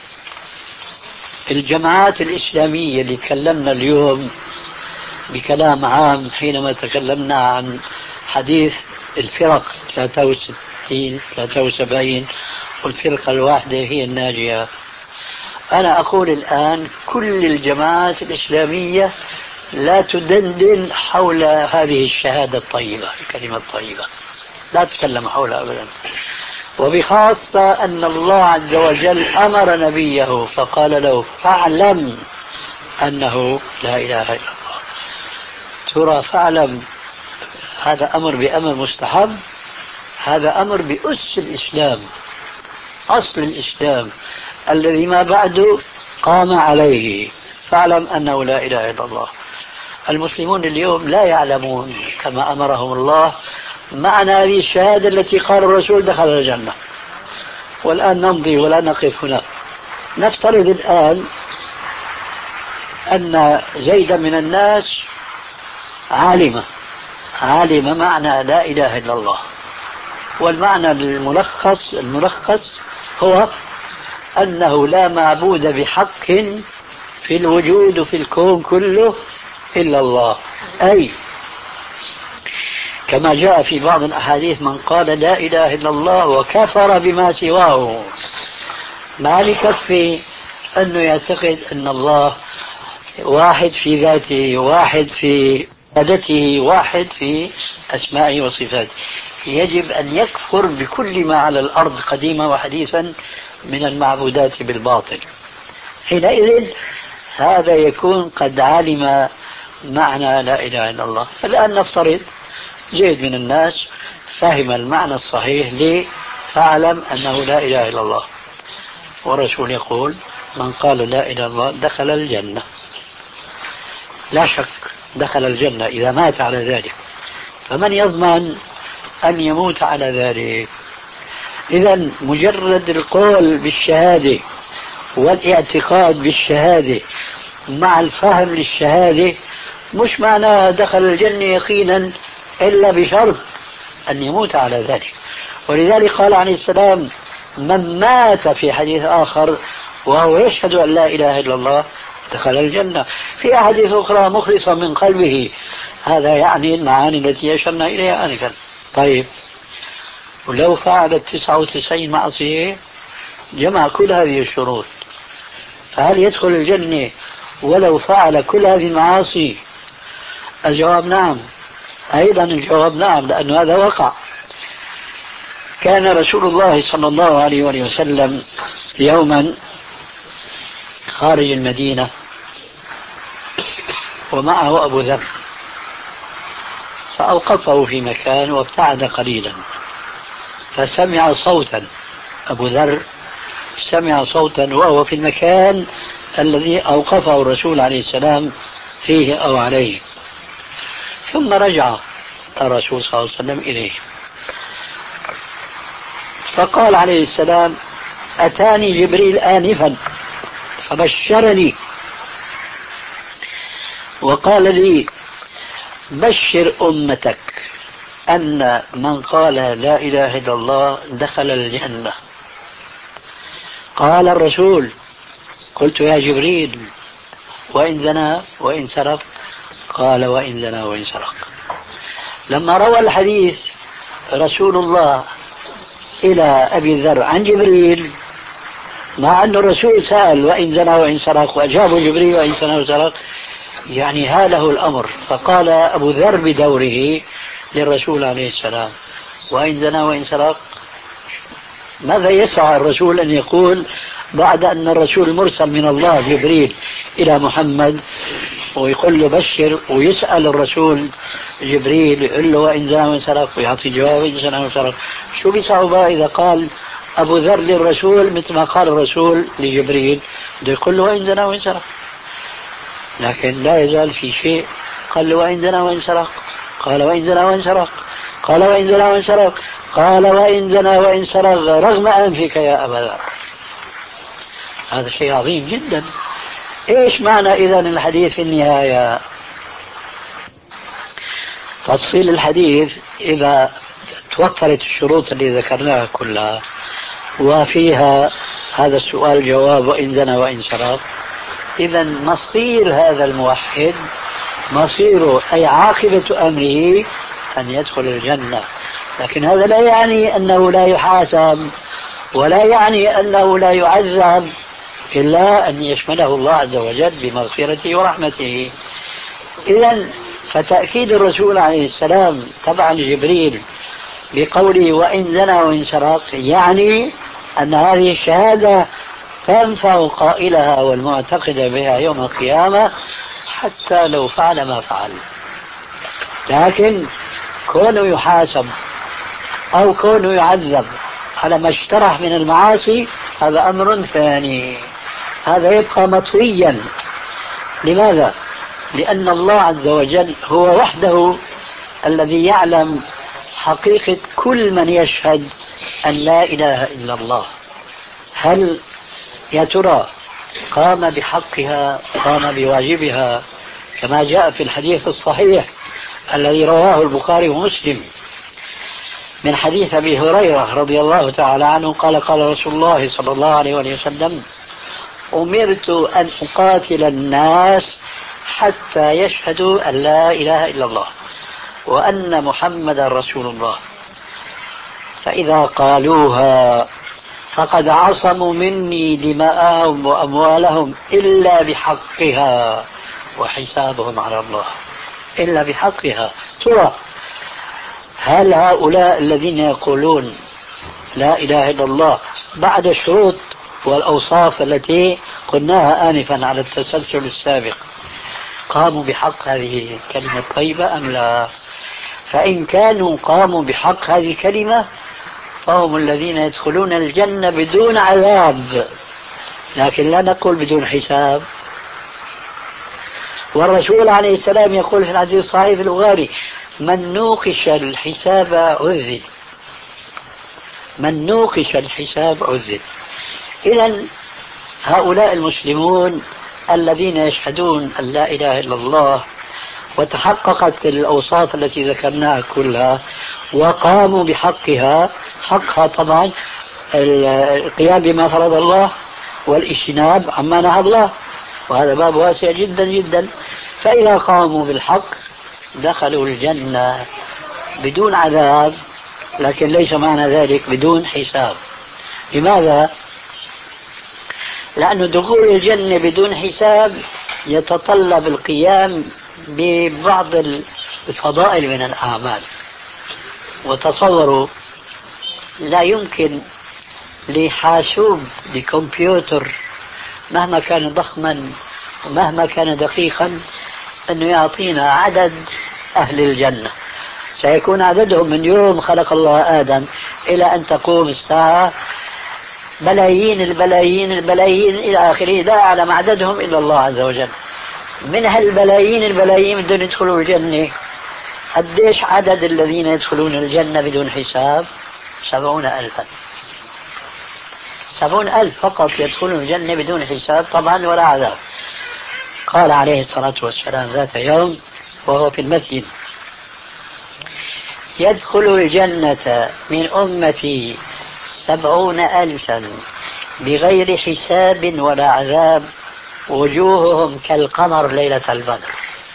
Speaker 3: الجماعات الإسلامية اللي تكلمنا اليوم بكلام عام حينما تكلمنا عن حديث الفرق ثلاثة وستين ثلاثة وسبعين والفرقة الواحدة هي الناجية. أنا أقول الآن كل الجماعات الإسلامية لا تدندن حول هذه الشهادة الطيبة، الكلمة الطيبة، لا تتكلم حولها أبدا. وبخاصة أن الله عز وجل أمر نبيه فقال له فاعلم أنه لا إله إلا الله. ترى فاعلم هذا أمر بأمر مستحب، هذا أمر بأس الإسلام، أصل الإسلام الذي ما بعده قام عليه. فاعلم أنه لا إله إلا الله. المسلمون اليوم لا يعلمون كما أمرهم الله معنى هذه الشهادة التي قال الرسول دخل الجنة. والآن نمضي ولا نقف هنا. نفترض الآن أن زيدا من الناس عالمة عالمة معنى لا إله إلا الله، والمعنى الملخص الملخص هو أنه لا معبود بحق في الوجود وفي الكون كله إلا الله. أي كما جاء في بعض الأحاديث من قال لا إله إلا الله وكفر بما سواه، ما لكفي أنه يعتقد أن الله واحد في ذاته، واحد في عبادته، واحد في أسمائه وصفاته. يجب أن يكفر بكل ما على الأرض قديما وحديثا من المعبودات بالباطل. حينئذ هذا يكون قد علم معنى لا إله إلا الله. الآن نفترض زيد من الناس فهم المعنى الصحيح ليه فاعلم أنه لا إله إلا الله، والرسول يقول من قال لا إله إلا الله دخل الجنة. لا شك دخل الجنة إذا مات على ذلك، فمن يضمن أن يموت على ذلك؟ إذا مجرد القول بالشهادة والاعتقاد بالشهادة مع الفهم للشهادة مش معناه دخل الجنة يقينا، إلا بشرط أن يموت على ذلك. ولذلك قال عليه السلام من مات في حديث آخر وهو يشهد أن لا إله إلا الله دخل الجنة. في أحاديث أخرى مخلصا من قلبه، هذا يعني المعاني التي أشرنا إليها آنفا. طيب، ولو فعل التسعة وتسعين معصية جمع كل هذه الشروط، فهل يدخل الجنة ولو فعل كل هذه المعاصي؟ الجواب نعم. أيضا الجواب نعم، لأن هذا وقع. كان رسول الله صلى الله عليه وسلم يوما خارج المدينة ومعه أبو ذر، فأوقفه في مكان وابتعد قليلا، فسمع صوتا. أبو ذر سمع صوتا وهو في المكان الذي أوقفه الرسول عليه السلام فيه أو عليه، ثم رجع الرسول صلى الله عليه وسلم إليه، فقال عليه السلام: أتاني جبريل آنفا فبشرني وقال لي: بشر أمتك أن من قال لا إله إلا الله دخل الجنة. قال الرسول: قلت يا جبريل وإن زنى وإن سرق؟ قال: وإن زنى وإن سرق. لما روى الحديث رسول الله إلى أبي ذر عن جبريل، مع أن الرسول سأل وإن زنى وإن سرق وأجابه جبريل وإن زنى وإن سرق، يعني هاله الأمر، فقال أبو ذر بدوره للرسول عليه السلام: وإن زنى وإن سرق؟ ماذا يسعى الرسول أن يقول بعد أن الرسول مرسل من الله جبريل إلى محمد ويقول له بشر، ويسأل الرسول جبريل يقول له وإن زنى وإن سرق ويعطي جواب وإن زنى وإن سرق؟ شو بصعوبة إذا قال أبو ذر للرسول مثل ما قال الرسول لجبريل بده يقول له وإن زنى وإن سرق؟ لكن لا يزال في شيء. قال له وإن زنى وإن سرق؟ قال وإن زنى وإن سرق؟ قال وإن زنى وإن سرق؟ قال وإن زنى وإن سرق رغم أنفك يا أبا ذر. هذا شيء عظيم جدا. إيش معنى إذن الحديث في النهاية؟ تفصيل الحديث: إذا توفرت الشروط اللي ذكرناها كلها وفيها هذا السؤال جواب وإن زنى وإن سرق، إذن مصير هذا الموحد، مصيره أي عاقبة أمره أن يدخل الجنة. لكن هذا لا يعني أنه لا يحاسب ولا يعني أنه لا يعذب، إلا أن يشمله الله عز وجل بمغفرته ورحمته. إذن فتأكيد الرسول عليه السلام طبعا جبريل بقوله وإن زنى وإن سرق يعني أن هذه الشهادة تنفع قائلها والمعتقد بها يوم القيامة حتى لو فعل ما فعل. لكن كونه يحاسب أو كونه يعذب على ما اشترح من المعاصي هذا أمر ثاني، هذا يبقى مطويا. لماذا؟ لأن الله عز وجل هو وحده الذي يعلم حقيقة كل من يشهد أن لا إله إلا الله. هل يا ترى قام بحقها، قام بواجبها كما جاء في الحديث الصحيح الذي رواه البخاري ومسلم من حديث أبي هريرة رضي الله تعالى عنه قال قال رسول الله صلى الله عليه وسلم: أمرت أن أقاتل الناس حتى يشهدوا أن لا إله إلا الله وأن محمد رسول الله، فإذا قالوها فقد عصموا مني دماءهم وأموالهم إلا بحقها وحسابهم على الله. إلا بحقها. ترى هل هؤلاء الذين يقولون لا إله إلا الله بعد الشروط والأوصاف التي قلناها آنفا على التسلسل السابق قاموا بحق هذه الكلمة الطيبة أم لا؟ فإن كانوا قاموا بحق هذه الكلمة فهم الذين يدخلون الجنة بدون عذاب، لكن لا نقول بدون حساب. والرسول عليه السلام يقول في الحديث الصحيح في البخاري: من نوقش الحساب عذب. من نوقش الحساب عذب. إذن هؤلاء المسلمون الذين يشهدون أن لا إله إلا الله وتحققت الأوصاف التي ذكرناها كلها وقاموا بحقها، حقها طبعا القيام بما فرض الله والاجتناب عما نهى الله، وهذا باب واسع جدا جدا. فإذا قاموا بالحق دخلوا الجنة بدون عذاب، لكن ليس معنى ذلك بدون حساب. لماذا؟ لأن دخول الجنة بدون حساب يتطلب القيام ببعض الفضائل من الأعمال. وتصوروا لا يمكن لحاسوب لكمبيوتر مهما كان ضخما ومهما كان دقيقا أنه يعطينا عدد أهل الجنة. سيكون عددهم من يوم خلق الله آدم إلى أن تقوم الساعة بلايين البلايين البلايين إلى آخره، لا يعلم عددهم إلا الله عز وجل. من هالبلايين البلايين بدون يدخلوا الجنة، قديش عدد الذين يدخلون الجنة بدون حساب؟ سبعون ألفا. سبعون ألف فقط يدخلون الجنة بدون حساب طبعا ولا عذاب. قال عليه الصلاة والسلام ذات يوم وهو في المسجد: يدخل الجنة من أمتي سبعون ألفا بغير حساب ولا عذاب، وجوههم كالقمر ليلة البدر.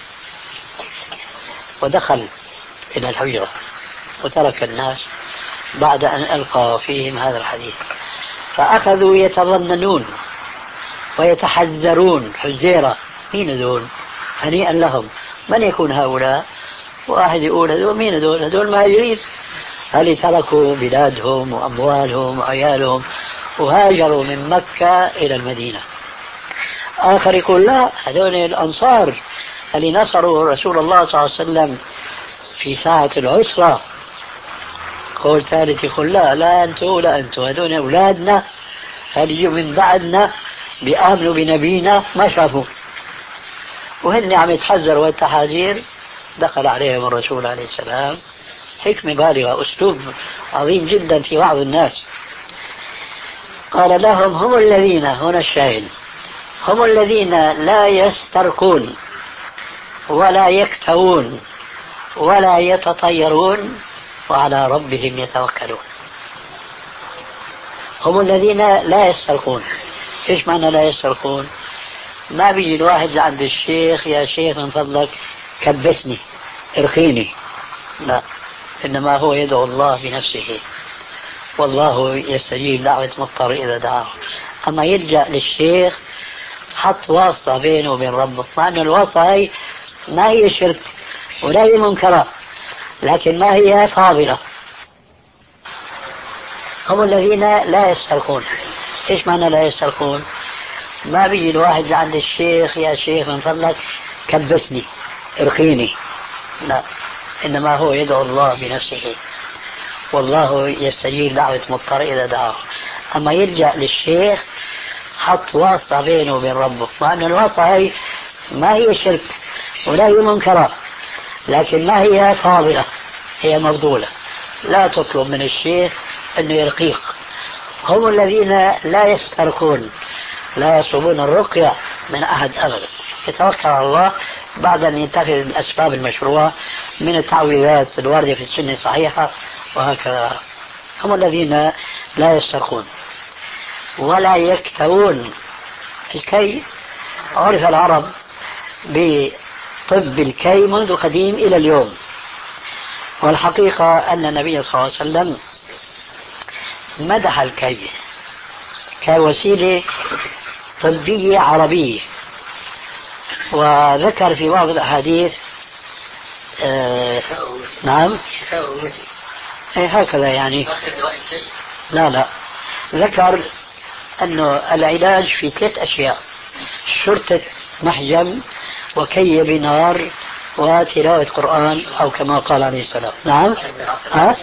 Speaker 3: ودخل إلى الحجرة وترك الناس بعد أن ألقى فيهم هذا الحديث، فأخذوا يتظننون ويتحذرون حزيرة: مين هذول؟ هنيئا لهم، من يكون هؤلاء؟ واحد يقول: هذول مين هذول؟ هذول مهاجرين، هل تركوا بلادهم وأموالهم وعيالهم وهاجروا من مكة إلى المدينة. آخر يقول: لا، هذول الأنصار اللي نصروا رسول الله صلى الله عليه وسلم في ساعة العسرة. قول ثالث يقول: لا لا أنتوا لا أنتوا هذول أولادنا، هل يجوا من بعدنا بيآمنوا بنبينا ما شافوا. وهن عم يتحذروا والتحذير. دخل عليهم الرسول عليه السلام، حكمة بالغة، أسلوب عظيم جدا في وعظ الناس. قال لهم: هم الذين، هنا الشاهد، هم الذين لا يسترقون ولا يكتوون ولا يتطيرون وعلى ربهم يتوكلون. هم الذين لا يسترقون. إيش معنى لا يسترقون؟ ما بيجي الواحد عند الشيخ: يا شيخ من فضلك كبسني ارخيني، لا، إنما هو يدعو الله بنفسه، والله يستجيب دعوة مضطر إذا دعاه. أما يلجأ للشيخ حط واسطة بينه وبين ربه، مع أن الواسطة هي ما هي شرك ولا هي منكرة، لكن ما هي فاضلة. هم الذين لا يسترقون. إيش معنى لا يسترقون؟ ما بيجي الواحد عند الشيخ: يا شيخ من فضلك كبسني ارخيني، لا، إنما هو يدعو الله بنفسه، والله يستجيب دعوة مضطر إذا دعاه. أما يلجأ للشيخ حط واسطة بينه وبين ربه، مع أن الواسطة هي ما هي شرك ولا هي منكرة، لكن ما هي فاضلة، هي مفضولة. لا تطلب من الشيخ أنه يرقيق. هم الذين لا يسترقون، لا يطلبون الرقية من أحد أبدا، يتوكل على الله بعد أن يتخذ الأسباب المشروعة من التعويذات الواردة في السنة الصحيحة وهكذا. هم الذين لا يسترقون ولا يكتوون. الكي عرف العرب بطب الكي منذ قديم إلى اليوم، والحقيقة أن النبي صلى الله عليه وسلم مدح الكي كوسيلة طبية عربية، وذكر في بعض الأحاديث آه نعم أي هكذا يعني. لا لا ذكر أنه العلاج في ثلاث أشياء: شرطة محجم وكي بنار وتلاوة قرآن، أو كما قال عليه السلام. نعم ها؟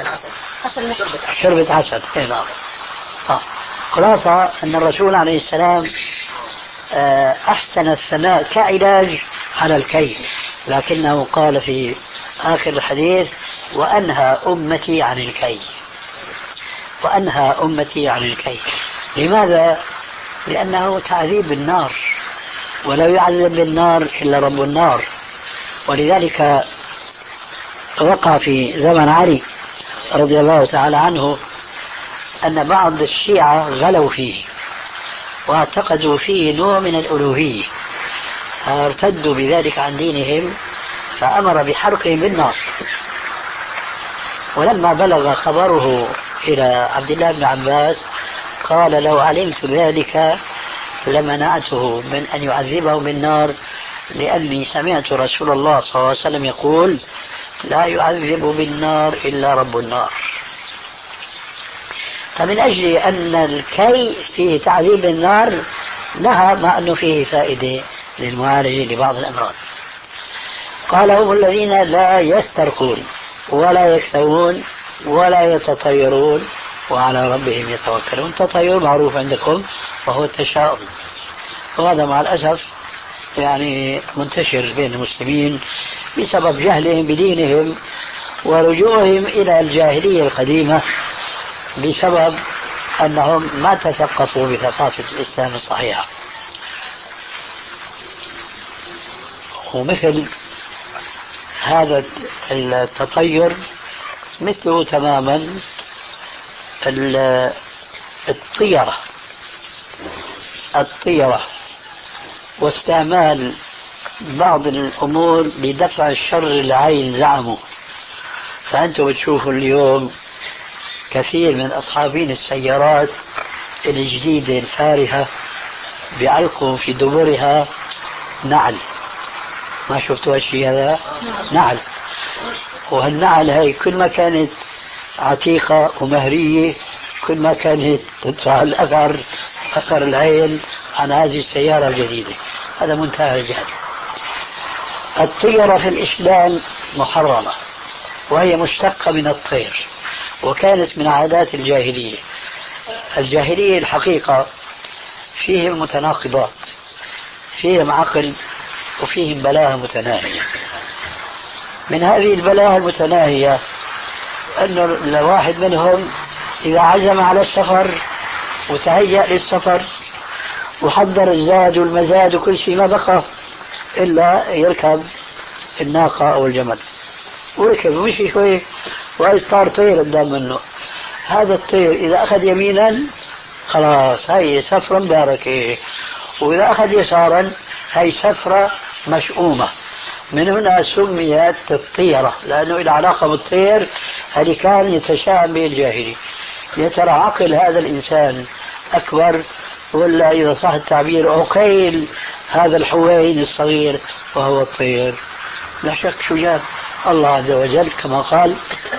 Speaker 3: شربة عسل. نعم. خلاصة أن الرسول عليه السلام أحسن الثناء كعلاج على الكي، لكنه قال في آخر الحديث: وأنهى أمتي عن الكي، وأنهى أمتي عن الكي. لماذا؟ لأنه تعذيب بالنار، ولا يعذب بالنار إلا رب النار. ولذلك وقع في زمن علي رضي الله تعالى عنه أن بعض الشيعة غلوا فيه واعتقدوا فيه نوع من الألوهية، فارتدوا بذلك عن دينهم فأمر بحرقهم بالنار. ولما بلغ خبره إلى عبد الله بن عباس قال لو علمت ذلك لمنعته من أن يعذبه بالنار، لأني سمعت رسول الله صلى الله عليه وسلم يقول لا يعذب بالنار إلا رب النار. فمن أجل أن الكي فيه تعذيب النار نهى، مع أنه فيه فائدة للمعالجة لبعض الأمراض. قال هم الذين لا يسترقون ولا يكتوون ولا يتطيرون وعلى ربهم يتوكلون. التطير معروف عندكم وهو التشاؤم، وهذا مع الأسف يعني منتشر بين المسلمين بسبب جهلهم بدينهم ورجوعهم إلى الجاهلية القديمة، بسبب أنهم ما تثقفوا بثقافة الإسلام الصحيحة. ومثل هذا التطير مثله تماما الطيرة الطيرة واستعمال بعض الأمور لدفع الشر العين زعموا. فأنتم بتشوفوا اليوم كثير من أصحابين السيارات الجديدة الفارهة بيعلقوا في دبرها نعل. ما شفتوا هالشيء هذا؟ نعل. وهالنعل هاي كل ما كانت عتيقة ومهرية كل ما كانت تدفع الأثر أثر العين عن هذه السيارة الجديدة. هذا منتهى الجهل. الطيرة في الإسلام محرمة، وهي مشتقة من الطير، وكانت من عادات الجاهلية. الجاهلية الحقيقة فيهم متناقضات، فيهم عقل وفيهم بلاهة متناهية. من هذه البلاهة المتناهية أن الواحد منهم إذا عزم على السفر وتهيأ للسفر وحضر الزاد والمزاد وكل شيء، ما بقى إلا يركب الناقة أو الجمل، وركب ومشي شوي وإذ طار طير قدام منه. هذا الطير إذا أخذ يمينا خلاص هاي سفرة مباركة، وإذا أخذ يسارا هاي سفرة مشؤومة. من هنا سميت الطيرة، لأنه إلى علاقة بالطير هذه كان يتشاءم به الجاهلي. يا ترى عقل هذا الإنسان أكبر ولا إذا صح التعبير عقيل هذا الحوين الصغير وهو الطير؟ لا شك شو جاب الله عز وجل كما قال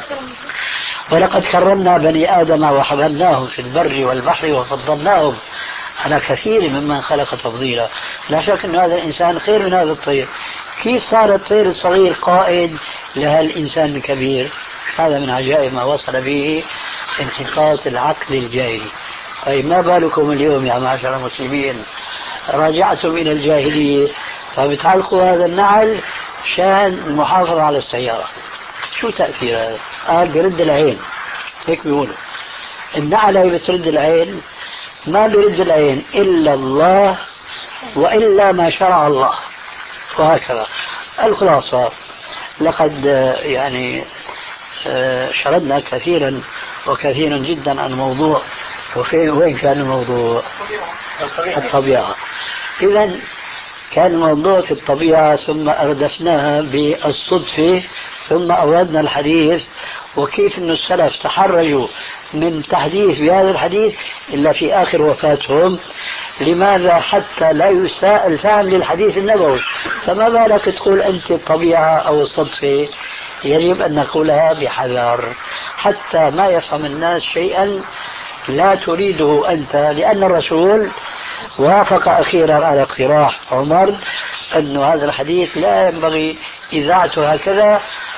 Speaker 3: ولقد كرمنا بني آدم وحملناهم في البر والبحر وفضلناهم على كثير ممن خلق تفضيلا. لا شك أن هذا الإنسان خير من هذا الطير. كيف صار الطير الصغير قائد لهالإنسان الكبير؟ هذا من عجائب ما وصل به انحطاط العقل الجاهلي. أي ما بالكم اليوم يا معشر المسلمين راجعتم إلى الجاهلية فبتعلقوا هذا النعل شان المحافظة على السيارة. شو تأثير هذا؟ قال برد العين، هيك بيقولوا النعل هي بترد العين. ما برد العين إلا الله وإلا ما شرع الله، وهكذا. الخلاصة لقد يعني شردنا كثيرا وكثيرا جدا عن الموضوع. وين كان الموضوع؟ الطبيعة. إذن كان الموضوع في الطبيعة، ثم أردفناها بالصدفة، ثم أوردنا الحديث وكيف أن السلف تحرجوا من تحديث بهذا الحديث إلا في آخر وفاتهم. لماذا؟ حتى لا يساء الفهم للحديث النبوي. فما بالك تقول أنت الطبيعة أو الصدفة؟ يجب أن نقولها بحذر حتى ما يفهم الناس شيئا لا تريده أنت. لأن الرسول وافق أخيرا على اقتراح عمر أن هذا الحديث لا ينبغي إذاعته هكذا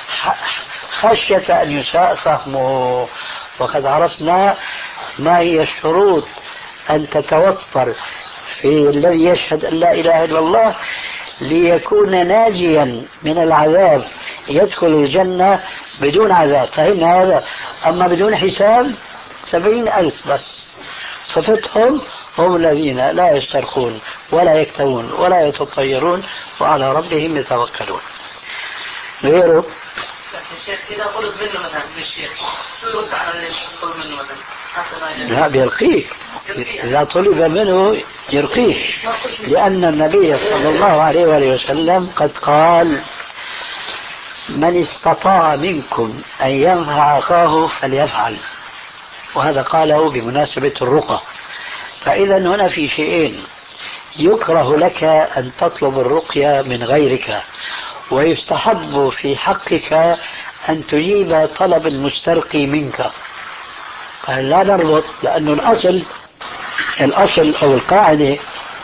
Speaker 3: خشية أن يساء فهمه. وقد عرفنا ما هي الشروط أن تتوفر في الذي يشهد أن لا إله إلا الله ليكون ناجيا من العذاب، يدخل الجنة بدون عذاب. فهمنا هذا. أما بدون حساب سبعين ألف بس. صفتهم هم الذين لا يسترخون ولا يكتوون ولا يتطيرون وعلى ربهم يتوكلون. غيره
Speaker 2: الشيخ إذا قلت منه مثلا للشيخ يرد على الطلب منه مثلا؟
Speaker 3: لا بيرقيه، إذا طلب منه يرقيه، لأن النبي صلى الله عليه وآله وسلم قد قال: من استطاع منكم أن ينفع أخاه فليفعل، وهذا قاله بمناسبة الرقى. فإذا هنا في شيئين: يكره لك أن تطلب الرقية من غيرك، ويستحب في حقك أن تجيب طلب المسترقي منك. لا نربط، لأن الأصل الأصل أو القاعدة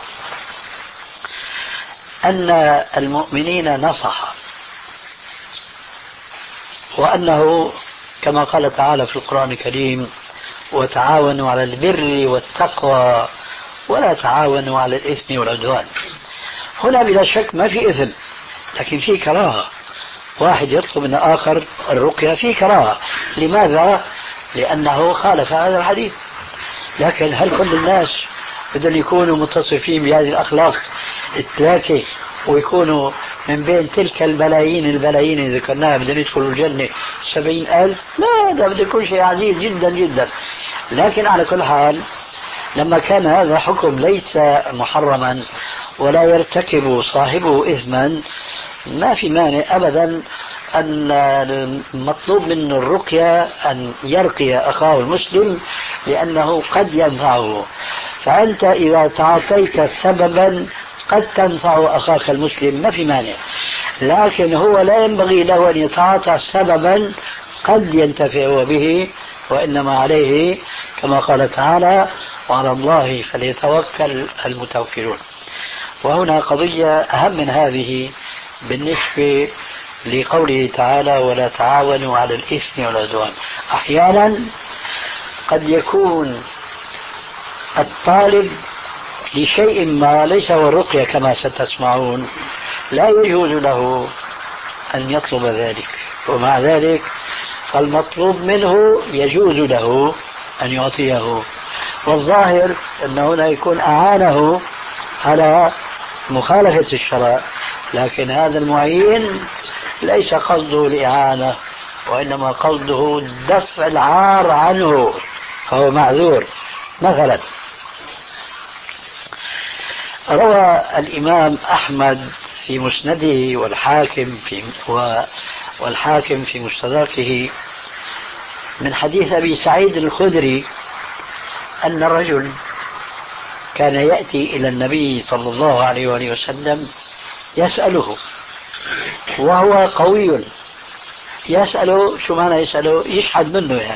Speaker 3: أن المؤمنين نصح، وأنه كما قال تعالى في القرآن الكريم: وتعاونوا على البر والتقوى ولا تعاونوا على الإثم والعدوان. هنا بلا شك ما في إثم، لكن في كراهة. واحد يطلب من آخر الرقية في كراهة. لماذا؟ لأنه خالف هذا الحديث. لكن هل كل الناس بدهم يكونوا متصفين بهذه الأخلاق الثلاثة ويكونوا من بين تلك الملايين الملايين اللي ذكرناها بدهم يدخلوا الجنة سبعين ألف؟ لا، ده بده يكون شيء عزيز جدا جدا. لكن على كل حال، لما كان هذا حكم ليس محرما ولا يرتكب صاحبه إثما، ما في مانع أبدا أن المطلوب من الرقية أن يرقي أخاه المسلم، لأنه قد ينفعه. فأنت إذا تعاطيت سببا قد تنفع أخاك المسلم ما في مانع، لكن هو لا ينبغي له أن يتعاطى سببا قد ينتفع به، وإنما عليه كما قال تعالى: وعلى الله فليتوكل المتوكلون. وهنا قضية أهم من هذه بالنسبة لقوله تعالى: ولا تعاونوا على الإثم والعدوان. أحيانا قد يكون الطالب لشيء ما ليس هو الرقية كما ستسمعون، لا يجوز له أن يطلب ذلك، ومع ذلك فالمطلوب منه يجوز له أن يعطيه. والظاهر أن هنا يكون أعانه على مخالفة الشرع، لكن هذا المعين ليس قصده الإعانة، وإنما قصده دفع العار عنه، فهو معذور. مثلا روى الإمام أحمد في مسنده والحاكم في والحاكم في مستدركه من حديث أبي سعيد الخدري أن الرجل كان يأتي إلى النبي صلى الله عليه وآله وسلم يسأله، وهو قوي، يسأله شو معنى يسأله؟ يشحد منه يعني،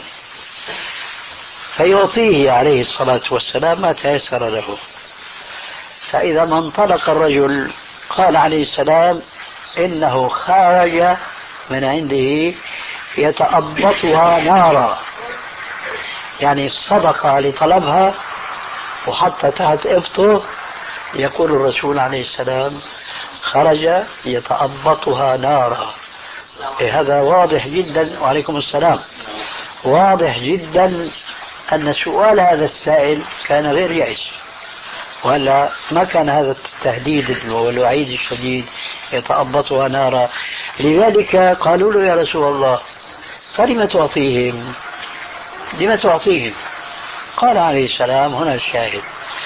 Speaker 3: فيعطيه عليه الصلاة والسلام ما تيسر له. فإذا ما انطلق الرجل قال عليه السلام: إنه خرج من عنده يتأبطها نارا، يعني الصدقة لطلبها وحتى تحت إبطه. يقول الرسول عليه السلام: خرج يتأبطها نارا. إيه هذا واضح جدا. وعليكم السلام. واضح جدا أن سؤال هذا السائل كان غير يعيش، ولا ما كان هذا التهديد والوعيد الشديد يتأبطها نارا. لذلك قالوا له: يا رسول الله، فلم تعطيهم؟ لم تعطيهم؟ قال عليه السلام: هنا الشاهد: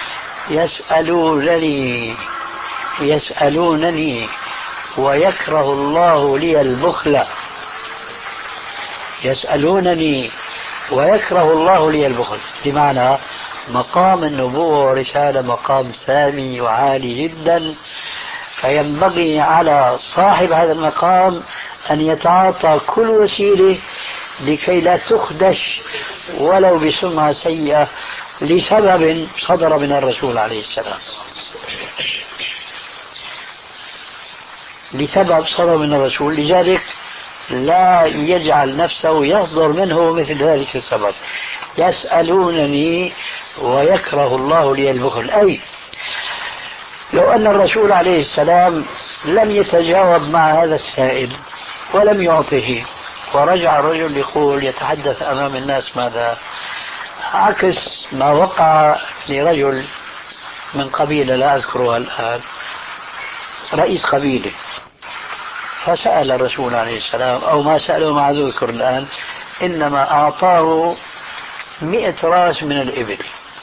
Speaker 3: يسألونني يسألونني ويكره الله لي البخل. يسألونني ويكره الله لي البخل، بمعنى مقام النبوة ورسالة مقام سامي وعالي جدا، فينبغي على صاحب هذا المقام أن يتعاطى كل وسيلة لكي لا تخدش ولو بسمعة سيئة لسبب صدر من الرسول عليه السلام، لسبب صدر من الرسول. لذلك لا يجعل نفسه يصدر منه مثل ذلك السبب. يسألونني ويكره الله لي البخل، أي لو أن الرسول عليه السلام لم يتجاوب مع هذا السائل ولم يعطه، ورجع الرجل يقول يتحدث أمام الناس ماذا؟ عكس ما وقع لرجل من قبيلة لا أذكرها الآن، رئيس قبيلة، فسأل الرسول عليه السلام، أو ما سأله ما أذكر الآن، إنما أعطاه مئة راس من الإبل.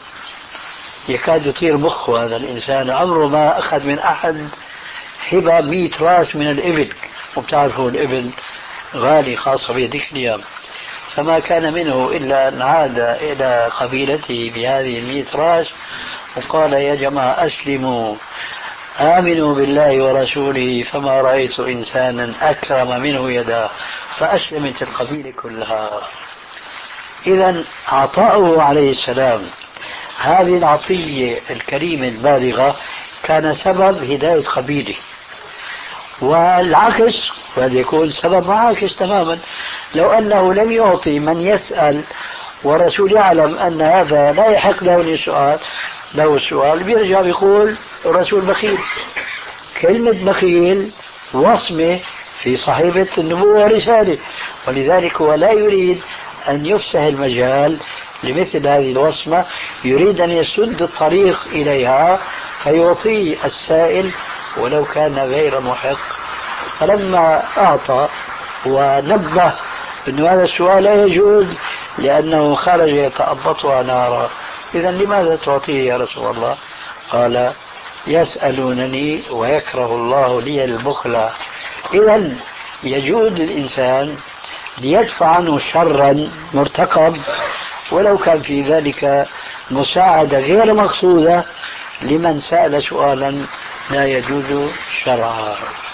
Speaker 3: يكاد يطير مخه هذا الإنسان، عمره ما أخذ من أحد هبة مئة راس من الإبل، وبتعرفوا الإبل غالي خاصة بهذيك الأيام. فما كان منه إلا أن عاد إلى قبيلته بهذه المئة راس وقال يا جماعة أسلموا آمنوا بالله ورسوله، فما رأيت إنسانا أكرم منه يدا، فأسلمت القبيلة كلها. إذا عطاؤه عليه السلام هذه العطية الكريمة البالغة كان سبب هداية قبيله، والعكس قد يكون سبب معاكس تماما. لو أنه لم يعطي من يسأل والرسول يعلم أن هذا لا يحق له السؤال له السؤال بيرجع بيقول الرسول بخيل. كلمة بخيل وصمة في صحيفة النبوة والرسالة، ولذلك هو لا يريد أن يفسح المجال لمثل هذه الوصمة، يريد أن يسد الطريق إليها فيعطي السائل ولو كان غير محق. فلما أعطى ونبه أن هذا السؤال لا يجوز لأنه خرج يتأبطها نارا، إذا لماذا تعطيه يا رسول الله؟ قال يسألونني ويكره الله لي البخل. إذا يجوز للإنسان ليدفع عنه شرا مرتقب ولو كان في ذلك مساعدة غير مقصودة لمن سأل سؤالا لا يجوز شرعا.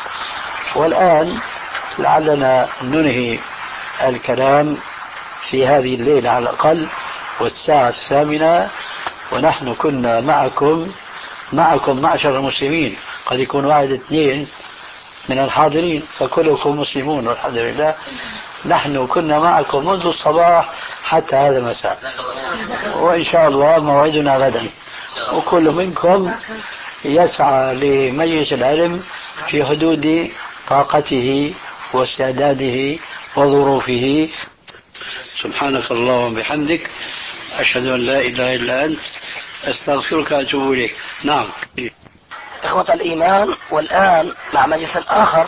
Speaker 3: والآن لعلنا ننهي الكلام في هذه الليلة على الأقل والساعة الثامنة، ونحن كنا معكم معكم معشر المسلمين، قد يكون واحد اثنين من الحاضرين فكلكم مسلمون والحمد لله. نحن كنا معكم منذ الصباح حتى هذا المساء، وإن شاء الله موعدنا غدا، وكل منكم يسعى لمجلس العلم في حدود طاقته واستعداده وظروفه. سبحانك اللهم وبحمدك أشهد أن لا إله إلا أنت أستغفرك وأتوب إليك. نعم
Speaker 2: إخوة الإيمان، والآن مع مجلس آخر.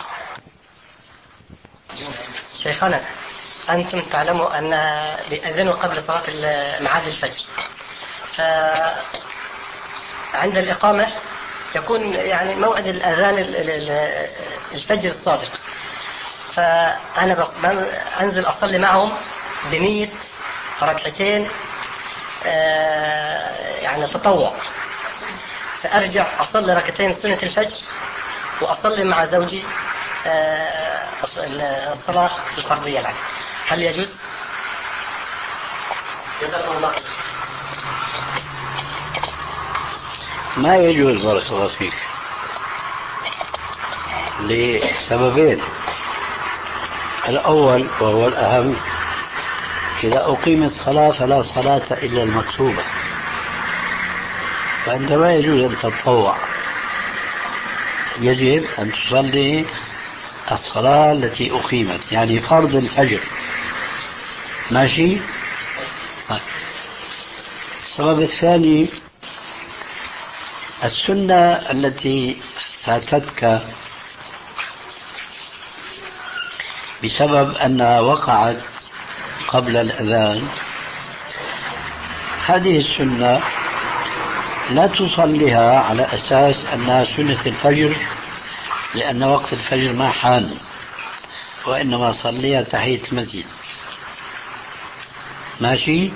Speaker 6: شيخنا، أنتم تعلموا أن بيأذنوا قبل صلاة معاد الفجر، فعند الإقامة يكون يعني موعد الأذان الفجر الصادق، فأنا أنزل أصلي معهم بنية ركعتين يعني تطوع، فأرجع أصلي ركعتين سنة الفجر وأصلي مع زوجي الصلاة الفرضية العام. هل يجوز؟ جزاكم الله.
Speaker 3: ما يجوز بارك الله فيك لسببين. الأول وهو الأهم، إذا أقيمت صلاة فلا صلاة إلا المكتوبة، فعندما يجوز أن تتطوع يجب أن تصلي الصلاة التي أقيمت، يعني فرض الفجر. ماشي؟ السبب الثاني، السنة التي فاتتك بسبب أنها وقعت قبل الأذان، هذه السنة لا تصليها على أساس أنها سنة الفجر لأن وقت الفجر ما حان، وإنما صليها تحية المسجد. ماشي؟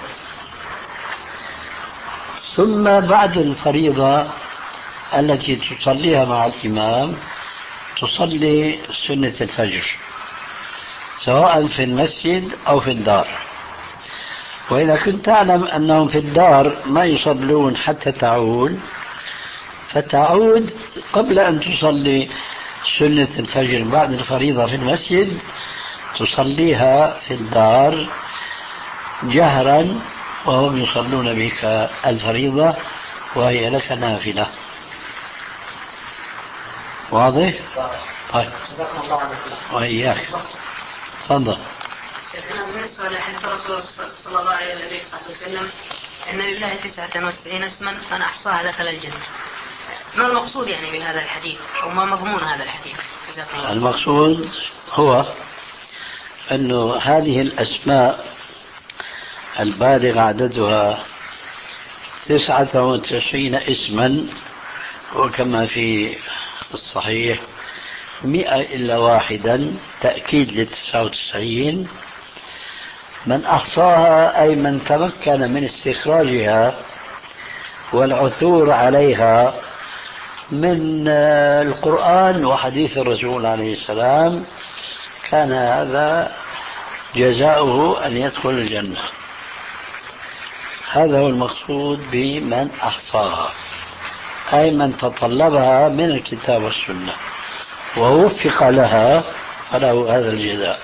Speaker 3: ثم بعد الفريضة التي تصليها مع الإمام تصلي سنة الفجر سواء في المسجد أو في الدار. وإذا كنت تعلم أنهم في الدار ما يصلون حتى تعود، فتعود قبل أن تصلي سنة الفجر بعد الفريضة في المسجد، تصليها في الدار جهرا وهم يصلون بك الفريضة وهي لك نافلة. واضح؟ طيب وإياك. تفضل.
Speaker 4: شيخنا، بالنسبة لحديث الرسول صلى الله عليه وسلم أن لله تسعة وتسعين اسما من أحصاها دخل الجنة، ما المقصود يعني بهذا الحديث أو ما مضمون هذا الحديث؟
Speaker 3: المقصود هو أنه هذه الأسماء البالغ عددها تسعة وتسعين اسما، وكما في الصحيح مئة إلا واحدا تأكيد للتسعة وتسعين، من أحصاها أي من تمكن من استخراجها والعثور عليها من القرآن وحديث الرسول عليه السلام، كان هذا جزاؤه أن يدخل الجنة. هذا هو المقصود بمن أحصاها، أي من تطلبها من الكتاب والسنة ووفق لها فله هذا الجزاء.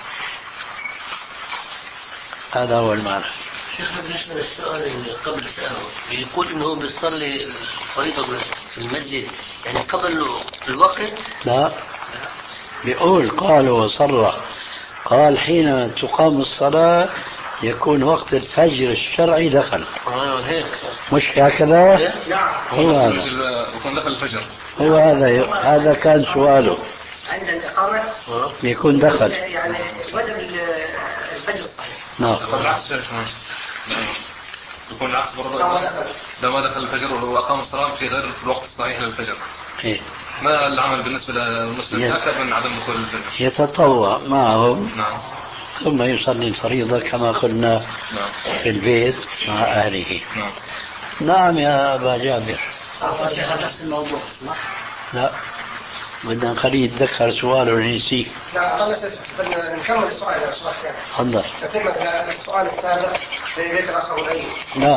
Speaker 3: هذا هو المعنى.
Speaker 7: شيخ بالنسبة للسؤال اللي قبل سأله، يقول إنه بيصلي الفريضة في المسجد يعني قبل الوقت؟
Speaker 3: لا، بيقول قال وصرح، قال حين تقام الصلاة يكون وقت الفجر الشرعي دخل.
Speaker 7: آه هيك.
Speaker 3: مش هكذا؟
Speaker 7: نعم.
Speaker 3: هو هذا.
Speaker 8: يكون دخل الفجر.
Speaker 3: هو هذا هذا كان سؤاله.
Speaker 6: عند الإقامة
Speaker 3: يكون دخل.
Speaker 6: يعني وجب الفجر الصحيح.
Speaker 3: نعم.
Speaker 8: يكون العكس يا شيخ. يكون العكس برضه. لو ما دخل الفجر وأقام الصلاة في غير الوقت الصحيح للفجر.
Speaker 3: إيه.
Speaker 8: ما العمل بالنسبة للمسلم يتأكد من عدم دخول الفجر؟
Speaker 3: يتطوع معهم.
Speaker 8: نعم.
Speaker 3: ثم يصلي الفريضة كما قلنا.
Speaker 8: نعم.
Speaker 3: في البيت مع أهله.
Speaker 8: نعم.
Speaker 3: نعم يا أبا جابر.
Speaker 2: نفس الموضوع صح؟
Speaker 3: لا، بدنا نخليه يتذكر سؤاله ونسيه.
Speaker 9: لا أنا بدنا نكمل السؤال يا أستاذ.
Speaker 3: تفضل.
Speaker 9: تتم السؤال السابق في بيت الأخ أبو الأيوب.
Speaker 3: لا.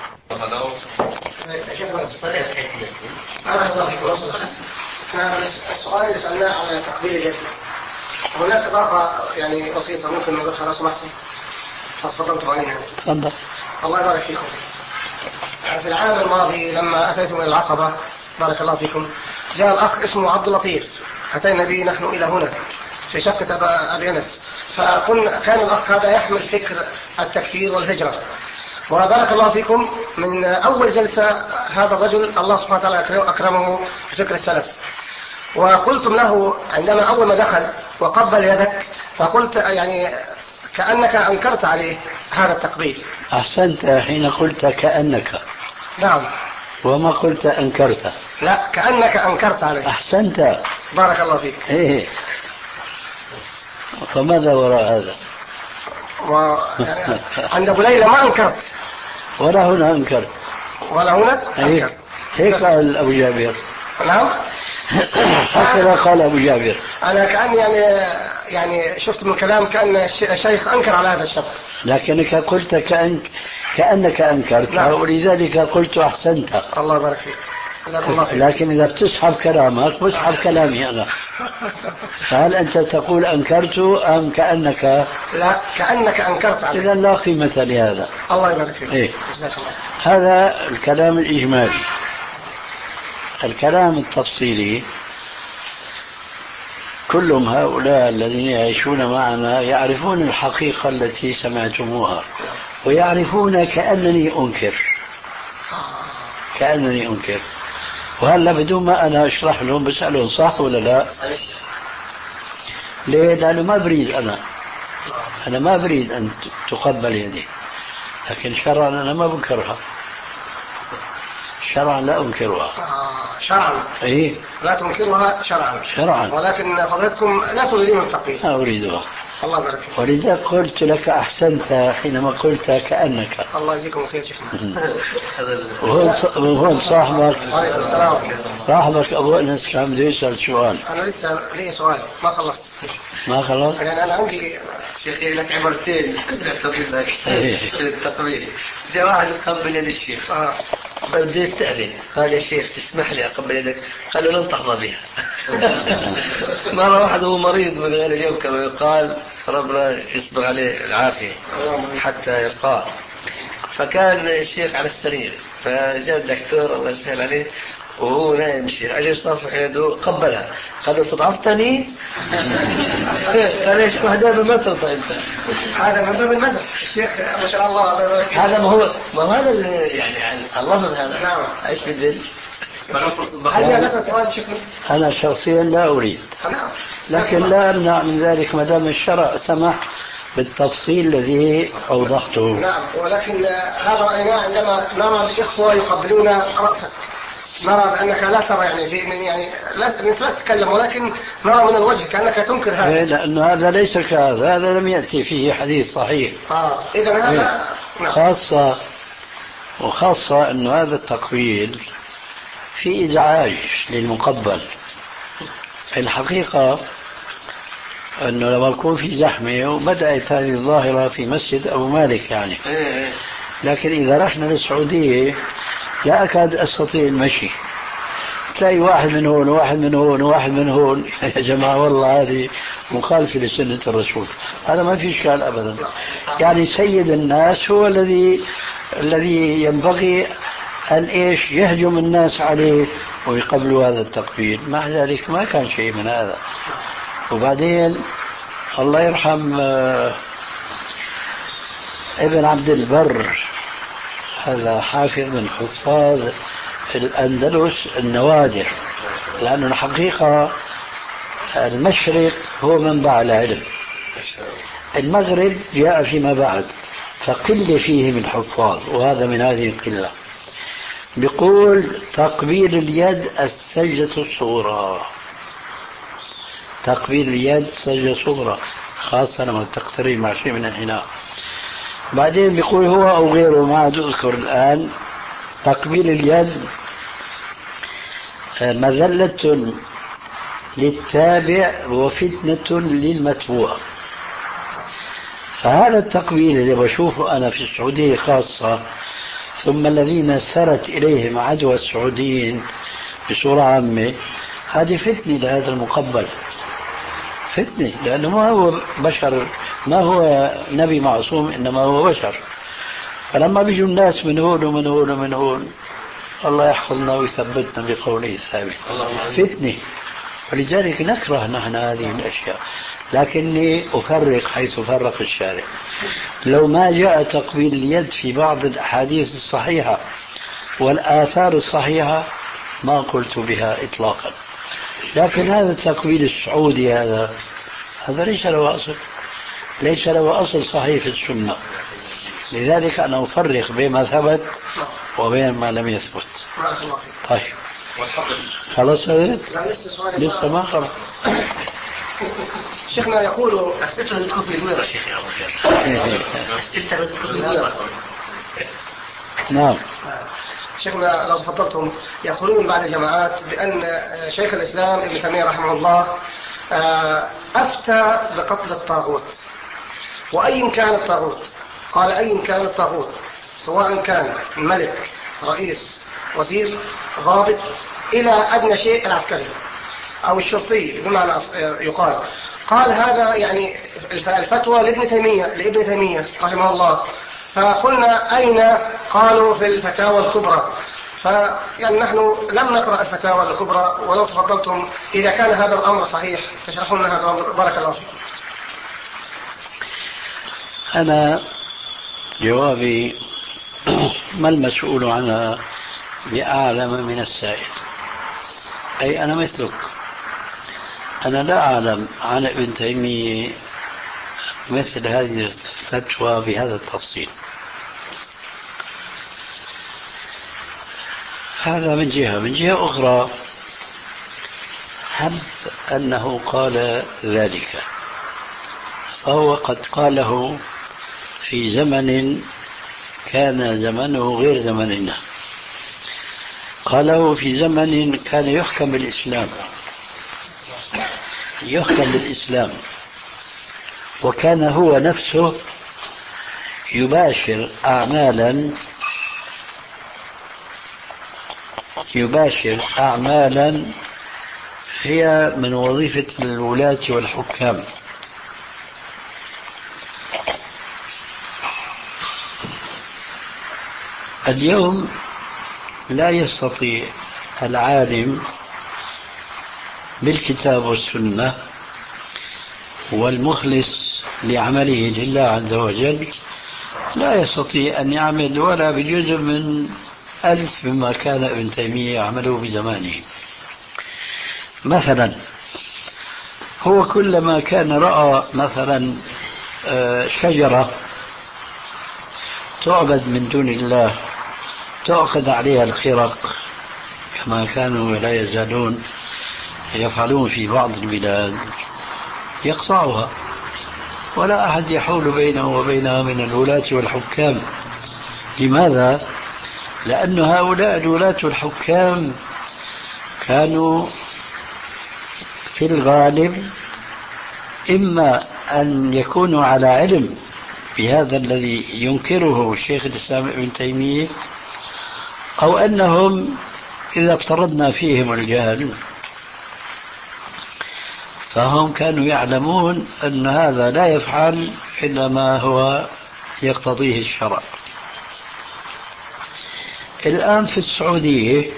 Speaker 9: السؤال اللي سألناه على تقبيل اليد، هناك إضافة يعني بسيطة ممكن نضيفها لو سمحتم؟ تفضلتم علينا.
Speaker 3: تفضل.
Speaker 9: الله يبارك فيكم. في العام الماضي لما أتيت من العقبة بارك الله فيكم، جاء الأخ اسمه عبد اللطيف، أتينا به نحن إلى هنا في شقة أبي أنس، فكنا كان الأخ هذا يحمل فكر التكفير والهجرة، وبارك الله فيكم من أول جلسة هذا الرجل الله سبحانه وتعالى أكرمه بفكر السلف. وقلتم له عندما أول ما دخل وقبل يدك، فقلت يعني كأنك أنكرت عليه هذا التقبيل.
Speaker 3: أحسنت حين قلت كأنك.
Speaker 9: نعم.
Speaker 3: وما قلت أنكرت.
Speaker 9: لا، كأنك أنكرت عليه.
Speaker 3: أحسنت.
Speaker 9: بارك الله فيك.
Speaker 3: إيه. فماذا وراء هذا؟
Speaker 9: و... يعني عند أبو ليلى ما أنكرت.
Speaker 3: ولا هنا أنكرت.
Speaker 9: ولا هنا أنكرت.
Speaker 3: هيك قال أبو جابر.
Speaker 9: نعم.
Speaker 3: هكذا قال أبو جابر.
Speaker 9: أنا كأني يعني يعني شفت من الكلام كأن الشيخ أنكر على هذا الشاب.
Speaker 3: لكنك قلت كأنك كأنك أنكرت. نعم. ولذلك قلت أحسنت.
Speaker 9: الله يبارك فيك.
Speaker 3: لكن إذا بتسحب كلامك بسحب كلامي أنا. فهل أنت تقول أنكرت أم كأنك؟
Speaker 9: لا، كأنك أنكرت عليه.
Speaker 3: إذا لا قيمة لهذا.
Speaker 9: الله يبارك فيك.
Speaker 3: إيه؟
Speaker 9: جزاك الله.
Speaker 3: هذا الكلام الإجمالي. الكلام التفصيلي، كلهم هؤلاء الذين يعيشون معنا يعرفون الحقيقة التي سمعتموها، ويعرفون كأنني أنكر كأنني أنكر وهلا بدون ما أنا أشرح لهم بسألهم صح ولا لا؟ ليه؟ لأنه ما بريد أنا أنا ما بريد أن تقبل يدي، لكن شرعا أنا ما بنكرها، شرعا لا أنكرها.
Speaker 9: آه شرعا.
Speaker 3: إيه؟
Speaker 9: لا تنكرها شرعا.
Speaker 3: شرعا.
Speaker 9: ولكن فضيلتكم لا تريدون التقبيل.
Speaker 3: لا أريدها.
Speaker 9: الله يبارك فيك.
Speaker 3: ولذا قلت لك أحسنت حينما قلت كأنك.
Speaker 9: الله يجزيكم خير شيخنا.
Speaker 3: وهون صاحبك
Speaker 9: السلام.
Speaker 3: صاحبك أبو أنس كان بده يسأل سؤال.
Speaker 9: أنا لسه لي سؤال ما خلصت.
Speaker 3: ما خلص؟
Speaker 9: يعني أنا عندي
Speaker 7: شيخي لك عبرتين أعتقد لك في التقبيل. جاء واحد يقبل يد الشيخ.
Speaker 9: آه.
Speaker 7: بده يستأذن، قال يا شيخ تسمح لي أقبل يدك؟ قال له لن تحظى بها. مرة واحد هو مريض من غير اليوم كما يقال، ربنا يصبر عليه العافية حتى يلقاه. فكان الشيخ على السرير، فجاء الدكتور الله يسهل عليه وهو نايم الشيخ، أجل صافح يده قبلها، قال له استضعفتني؟ قال يا شيخ وحده ما ترضى أنت.
Speaker 9: هذا من باب المزح الشيخ ما شاء الله.
Speaker 7: هذا ما هو ما هذا يعني اللفظ هذا.
Speaker 9: نعم.
Speaker 7: ايش بدل؟
Speaker 9: هل هي نفس سؤال شيخنا؟
Speaker 3: أنا شخصيا لا أريد،
Speaker 9: نعم.
Speaker 3: لكن لا أمنع من ذلك ما دام الشرع سمح بالتفصيل الذي أوضحته.
Speaker 9: نعم، ولكن هذا رأينا عندما نرى الإخوة يقبلون رأسك، نرى بأنك لا ترى يعني في من يعني لا لا تتكلم، ولكن نرى من الوجه كأنك تنكر هذا.
Speaker 3: لأن هذا ليس كهذا، هذا لم يأتي فيه حديث صحيح.
Speaker 9: آه إذا هذا نعم.
Speaker 3: خاصة وخاصة أن هذا التقبيل في إزعاج للمقبل. الحقيقة أنه لما يكون في زحمة، وبدأت هذه الظاهرة في مسجد أبو مالك يعني، لكن إذا رحنا للسعودية لا أكاد أستطيع المشي، تلاقي واحد من هون وواحد من هون وواحد من هون. يا جماعة والله هذه مخالفة لسنة الرسول، هذا ما في إشكال أبدا. يعني سيد الناس هو الذي الذي ينبغي أن إيش يهجم الناس عليه ويقبلوا هذا التقبيل. مع ذلك ما كان شيء من هذا. وبعدين الله يرحم ابن عبد البر، هذا حافظ من حفاظ الأندلس النوادر، لأنه الحقيقة المشرق هو منبع العلم، المغرب جاء فيما بعد فقل فيه من حفاظ، وهذا من هذه القلة. بيقول تقبيل اليد السجدة الصغرى، تقبيل اليد سجدة صغرى خاصة لما تقترب مع شيء من الإناء. بعدين بيقول هو أو غيره ما عاد أذكر الآن، تقبيل اليد مذلة للتابع وفتنة للمتبوع. فهذا التقبيل اللي بشوفه أنا في السعودية خاصة، ثم الذين سرت إليهم عدوى السعوديين بصورة عامة، هذه فتنة لهذا المقبل، فتنة، لأنه ما هو بشر، ما هو نبي معصوم، إنما هو بشر. فلما بيجوا الناس من هون ومن هون ومن هون، الله يحفظنا ويثبتنا بقوله الثابت، فتنة. ولذلك نكره نحن هذه الأشياء، لكني أفرق حيث فرق الشارع. لو ما جاء تقبيل اليد في بعض الأحاديث الصحيحة والآثار الصحيحة ما قلت بها إطلاقا، لكن هذا التقبيل السعودي هذا هذا ليس له أصل، ليس له أصل صحيح في السنة. لذلك أنا أفرق بين ما ثبت وبين ما لم يثبت. طيب خلاص هذا لسه ما خلص.
Speaker 9: شيخنا يقول
Speaker 7: أسئلة الكفر الويرة شيخ يا أبو خير. أسئلة الكفر الويرة.
Speaker 3: نعم
Speaker 9: شيخنا لو تفضلتم، يقولون بعض الجماعات بأن شيخ الإسلام ابن تيمية رحمه الله أفتى بقتل الطاغوت، وأي كان الطاغوت، قال أي كان الطاغوت سواء كان ملك، رئيس، وزير، ضابط، إلى أدنى شيء العسكري أو الشرطي بمعنى يقال. قال هذا يعني الفتوى لابن تيمية لابن تيمية رحمه الله. فقلنا أين؟ قالوا في الفتاوى الكبرى. فيعني نحن لم نقرأ الفتاوى الكبرى، ولو تفضلتم إذا كان هذا الأمر صحيح تشرحون هذا الأمر، بارك الله فيكم.
Speaker 3: أنا جوابي ما المسؤول عنها بأعلم من السائل، أي أنا مثلك، أنا لا أعلم عن ابن تيمية مثل هذه الفتوى بهذا التفصيل. هذا من جهة. من جهة أخرى هب أنه قال ذلك، فهو قد قاله في زمن كان زمنه غير زمننا، قاله في زمن كان يحكم بالإسلام، يحكم بالإسلام، وكان هو نفسه يباشر أعمالا يباشر أعمالا هي من وظيفة الولاة والحكام. اليوم لا يستطيع العالم بالكتاب والسنة والمخلص لعمله لله عز وجل لا يستطيع أن يعمل ولا بجزء من ألف مما كان ابن تيمية يعمله بزمانه. مثلا هو كلما كان رأى مثلا شجرة تعبد من دون الله تؤخذ عليها الخرق كما كانوا ولا يزالون يفعلون في بعض البلاد، يقطعها ولا أحد يحول بينه وبينها من الولاة والحكام. لماذا؟ لأن هؤلاء الولاة والحكام كانوا في الغالب إما أن يكونوا على علم بهذا الذي ينكره الشيخ الإسلام ابن تيمية، أو أنهم إذا افترضنا فيهم الجهل فهم كانوا يعلمون أن هذا لا يفعل إلا ما هو يقتضيه الشرع. الآن في السعودية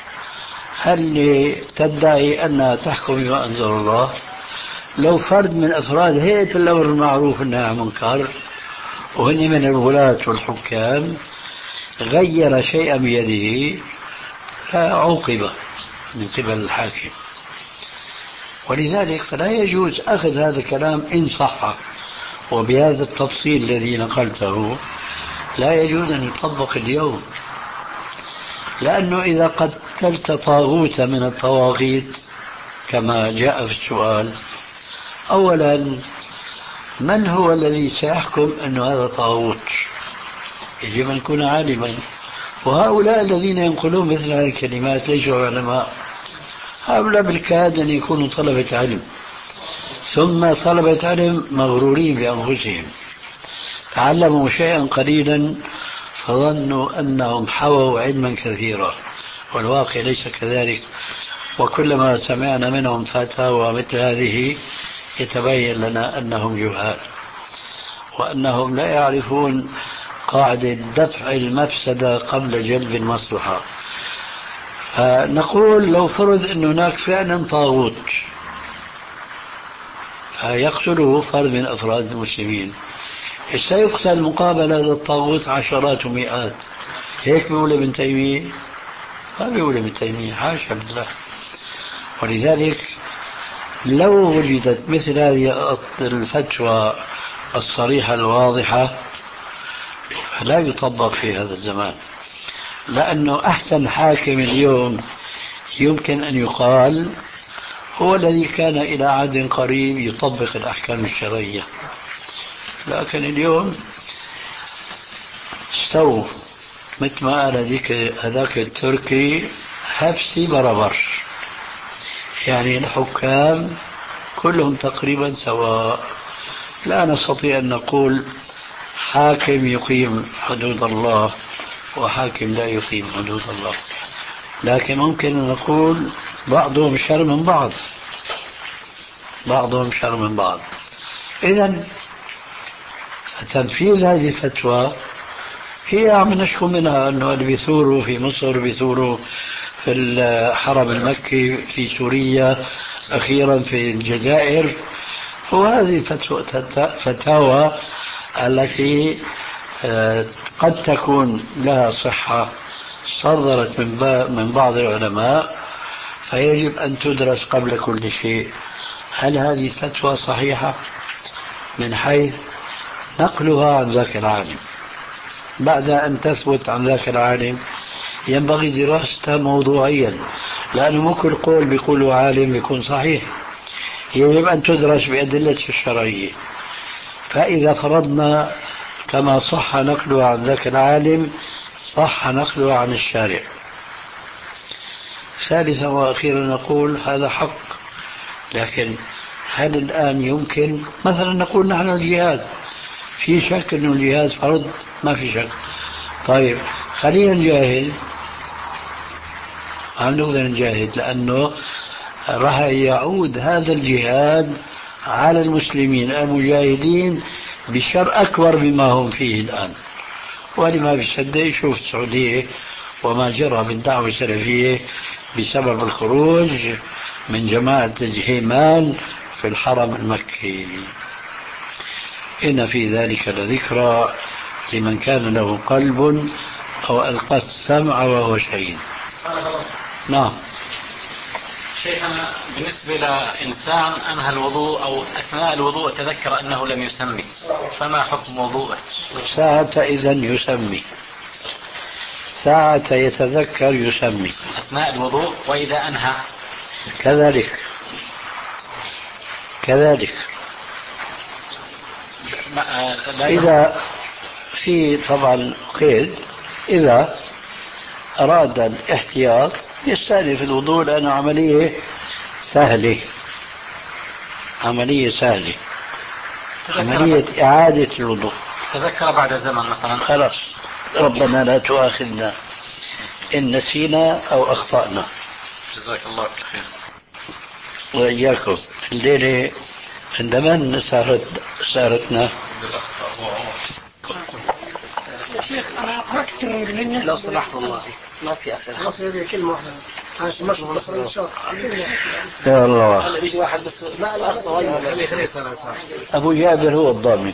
Speaker 3: هل تدعي أنها تحكم بما أنزل الله؟ لو فرد من أفراد هيئة الأمر المعروف والنهي عن المنكر وهن من الولاة والحكام غير شيئا بيده فعوقب من قبل الحاكم. ولذلك فلا يجوز أخذ هذا الكلام إن صح وبهذا التفصيل الذي نقلته، لا يجوز أن يطبق اليوم، لأنه إذا قتلت طاغوت من الطواغيت كما جاء في السؤال، أولا من هو الذي سيحكم أن هذا طاغوت؟ يجب أن يكون عالما، وهؤلاء الذين ينقلون مثل هذه الكلمات ليسوا علماء، هؤلاء بالكاد أن يكونوا طلبة علم، ثم طلبة علم مغرورين بأنفسهم، تعلموا شيئا قليلا فظنوا أنهم حووا علما كثيرا، والواقع ليس كذلك. وكلما سمعنا منهم فتاوى مثل هذه يتبين لنا أنهم جهال وأنهم لا يعرفون قاعدة دفع المفسدة قبل جلب المصلحة. فنقول لو فرض أن هناك فعلا طاغوت فيقتله فرد من أفراد المسلمين، سيقتل مقابل هذا الطاغوت عشرات ومئات. هيك بيقول ابن تيمية؟ ما بيقول ابن تيمية، حاشا بالله. ولذلك لو وجدت مثل هذه الفتوى الصريحة الواضحة فلا يطبق في هذا الزمان، لأنه أحسن حاكم اليوم يمكن أن يقال هو الذي كان إلى عهد قريب يطبق الأحكام الشرعية. لكن اليوم استووا مثل ما قال هذاك التركي هفسي بربر، يعني الحكام كلهم تقريبا سواء. لا نستطيع أن نقول حاكم يقيم حدود الله وحاكم لا يقيم حدود الله، لكن ممكن أن نقول بعضهم شر من بعض، بعضهم شر من بعض. إذن تنفيذ هذه الفتوى هي عم نشكو منها، أنه اللي بيثوروا في مصر بيثوروا في الحرم المكي في سوريا أخيرا في الجزائر، وهذه فتاوى التي قد تكون لها صحة صدرت من بعض العلماء، فيجب أن تدرس قبل كل شيء. هل هذه الفتوى صحيحة من حيث نقلها عن ذاك العالم؟ بعد أن تثبت عن ذاك العالم ينبغي دراستها موضوعيا، لأنه مو كل قول بيقوله عالم يكون صحيح، يجب أن تدرس بأدلة الشرعية. فإذا فرضنا كما صح نقله عن ذاك العالم صح نقله عن الشارع. ثالثا وأخيرا نقول هذا حق، لكن هل الآن يمكن مثلا نقول نحن الجهاد، في شك أن الجهاد فرض؟ ما في شك. طيب خلينا نجاهد، عم نقدر نجاهد، لأنه راح يعود هذا الجهاد على المسلمين المجاهدين بشر أكبر مما هم فيه الآن. ولما بيصدق يشوف السعودية وما جرى بالدعوة السلفية بسبب الخروج من جماعة الجهيمان في الحرم المكي. إن في ذلك لذكرى لمن كان له قلب أو ألقى السمع وهو شهيد. نعم.
Speaker 10: شيخنا بالنسبة لإنسان أنهى الوضوء أو أثناء الوضوء تذكر أنه لم يسمي، فما حكم وضوءه؟
Speaker 3: ساعة إذن يسمي، ساعة يتذكر يسمي
Speaker 10: أثناء الوضوء، وإذا أنهى
Speaker 3: كذلك كذلك. إذا في طبعا قيد، إذا أراد الاحتياط يستأنف الوضوء لأنه عملية سهلة، عملية سهلة، عملية إعادة الوضوء.
Speaker 10: تذكر بعد زمن مثلا،
Speaker 3: خلاص ربنا لا تؤاخذنا إن نسينا أو أخطأنا.
Speaker 10: جزاك الله خير.
Speaker 3: وإياكم. في الليلة عندما صارت صارتنا
Speaker 11: يا شيخ أنا قرأت الترمذي منه
Speaker 6: لو سمحت والله ما في أسئلة.
Speaker 9: خلاص هذه كلمة واحدة. عاش مش بس إن شاء الله.
Speaker 3: يا الله.
Speaker 6: هلا بيجي واحد بس ما صغير.
Speaker 3: أبو جابر هو الضامن.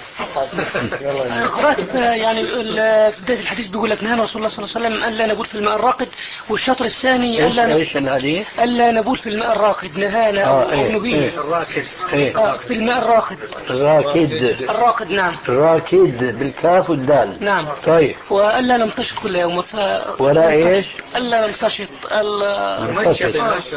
Speaker 11: قرأت يعني في بداية الحديث بيقول لك نهانا رسول الله صلى الله عليه وسلم ألا نبول في الماء الراقد، والشطر الثاني ألا
Speaker 3: إيش الحديث؟
Speaker 11: ألا نبول في الماء الراقد، نهانا
Speaker 3: آه
Speaker 11: أو
Speaker 3: إيه
Speaker 11: نبيل
Speaker 3: إيه
Speaker 9: الراكد
Speaker 3: إيه
Speaker 11: آه في الماء الراقد.
Speaker 3: راكد.
Speaker 11: الراقد نعم.
Speaker 3: راكد بالكاف والدال.
Speaker 11: نعم.
Speaker 3: طيب.
Speaker 11: وألا نمتشط كل يوم. ف...
Speaker 3: ولا إيش؟
Speaker 11: ألا نمتشط.
Speaker 3: نمتشط.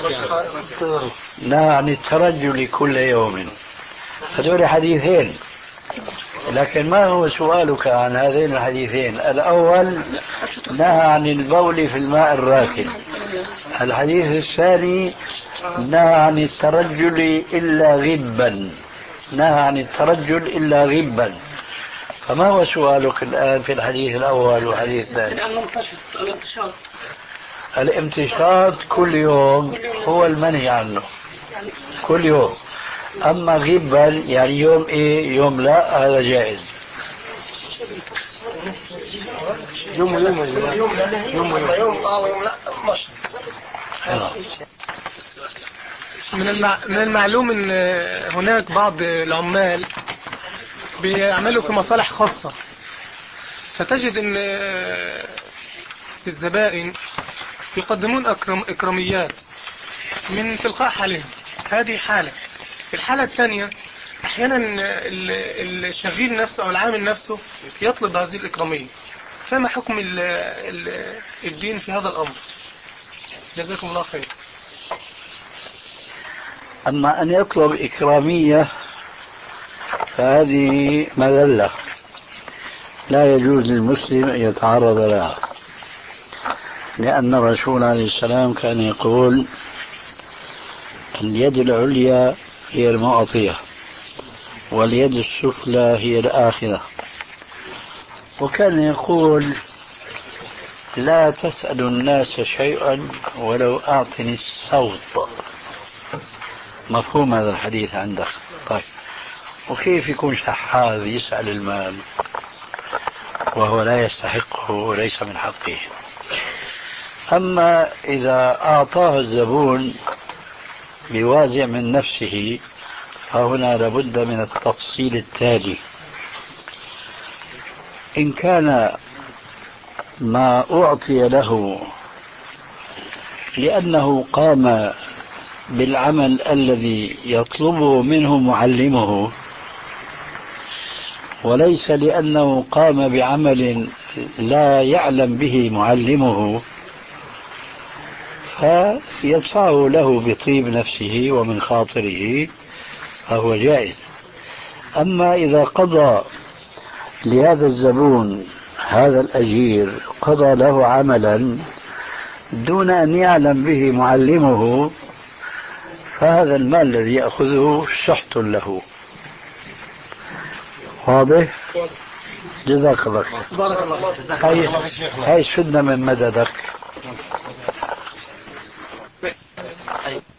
Speaker 3: نهى عن الترجل كل يوم. هذول حديثين، لكن ما هو سؤالك عن هذين الحديثين؟ الأول نهى عن البول في الماء الراكد، الحديث الثاني نهى عن الترجل إلا غبا، نهى عن الترجل إلا غبا. فما هو سؤالك الآن في الحديث الأول والحديث الثاني؟
Speaker 11: الامتشاط.
Speaker 3: الامتشاط كل يوم هو المنهي عنه كل يوم. أما غبا يعني يوم إيه يوم لا، هذا جائز.
Speaker 9: يوم يوم يوم يوم يوم آه يوم لا مش.
Speaker 12: من المع... من المعلوم ان هناك بعض العمال بيعملوا في مصالح خاصة، فتجد ان الزبائن يقدمون أكرم... اكراميات من تلقاء حالهم. هذه حالة. الحالة الثانية احيانا الشغيل نفسه او العامل نفسه يطلب هذه الاكرامية. فما حكم ال ال الدين في هذا الامر؟ جزاكم الله خير.
Speaker 3: اما ان يطلب اكرامية فهذه مذلة لا يجوز للمسلم ان يتعرض لها، لان الرسول عليه السلام كان يقول اليد العليا هي المعطية واليد السفلى هي الآخرة. وكان يقول لا تسأل الناس شيئا ولو أعطني الصوت. مفهوم هذا الحديث عندك؟ طيب، وكيف يكون شحاذ يسأل المال وهو لا يستحقه وليس من حقه؟ أما إذا أعطاه الزبون بوازع من نفسه فهنا لابد من التفصيل التالي. إن كان ما أعطي له لأنه قام بالعمل الذي يطلبه منه معلمه وليس لأنه قام بعمل لا يعلم به معلمه، فيدفعه له بطيب نفسه ومن خاطره، فهو جائز. أما إذا قضى لهذا الزبون هذا الأجير قضى له عملا دون أن يعلم به معلمه، فهذا المال الذي يأخذه سحت له. واضح؟ جزاك الله خير.
Speaker 9: بارك الله فيك.
Speaker 3: هاي هاي شدنا من مددك.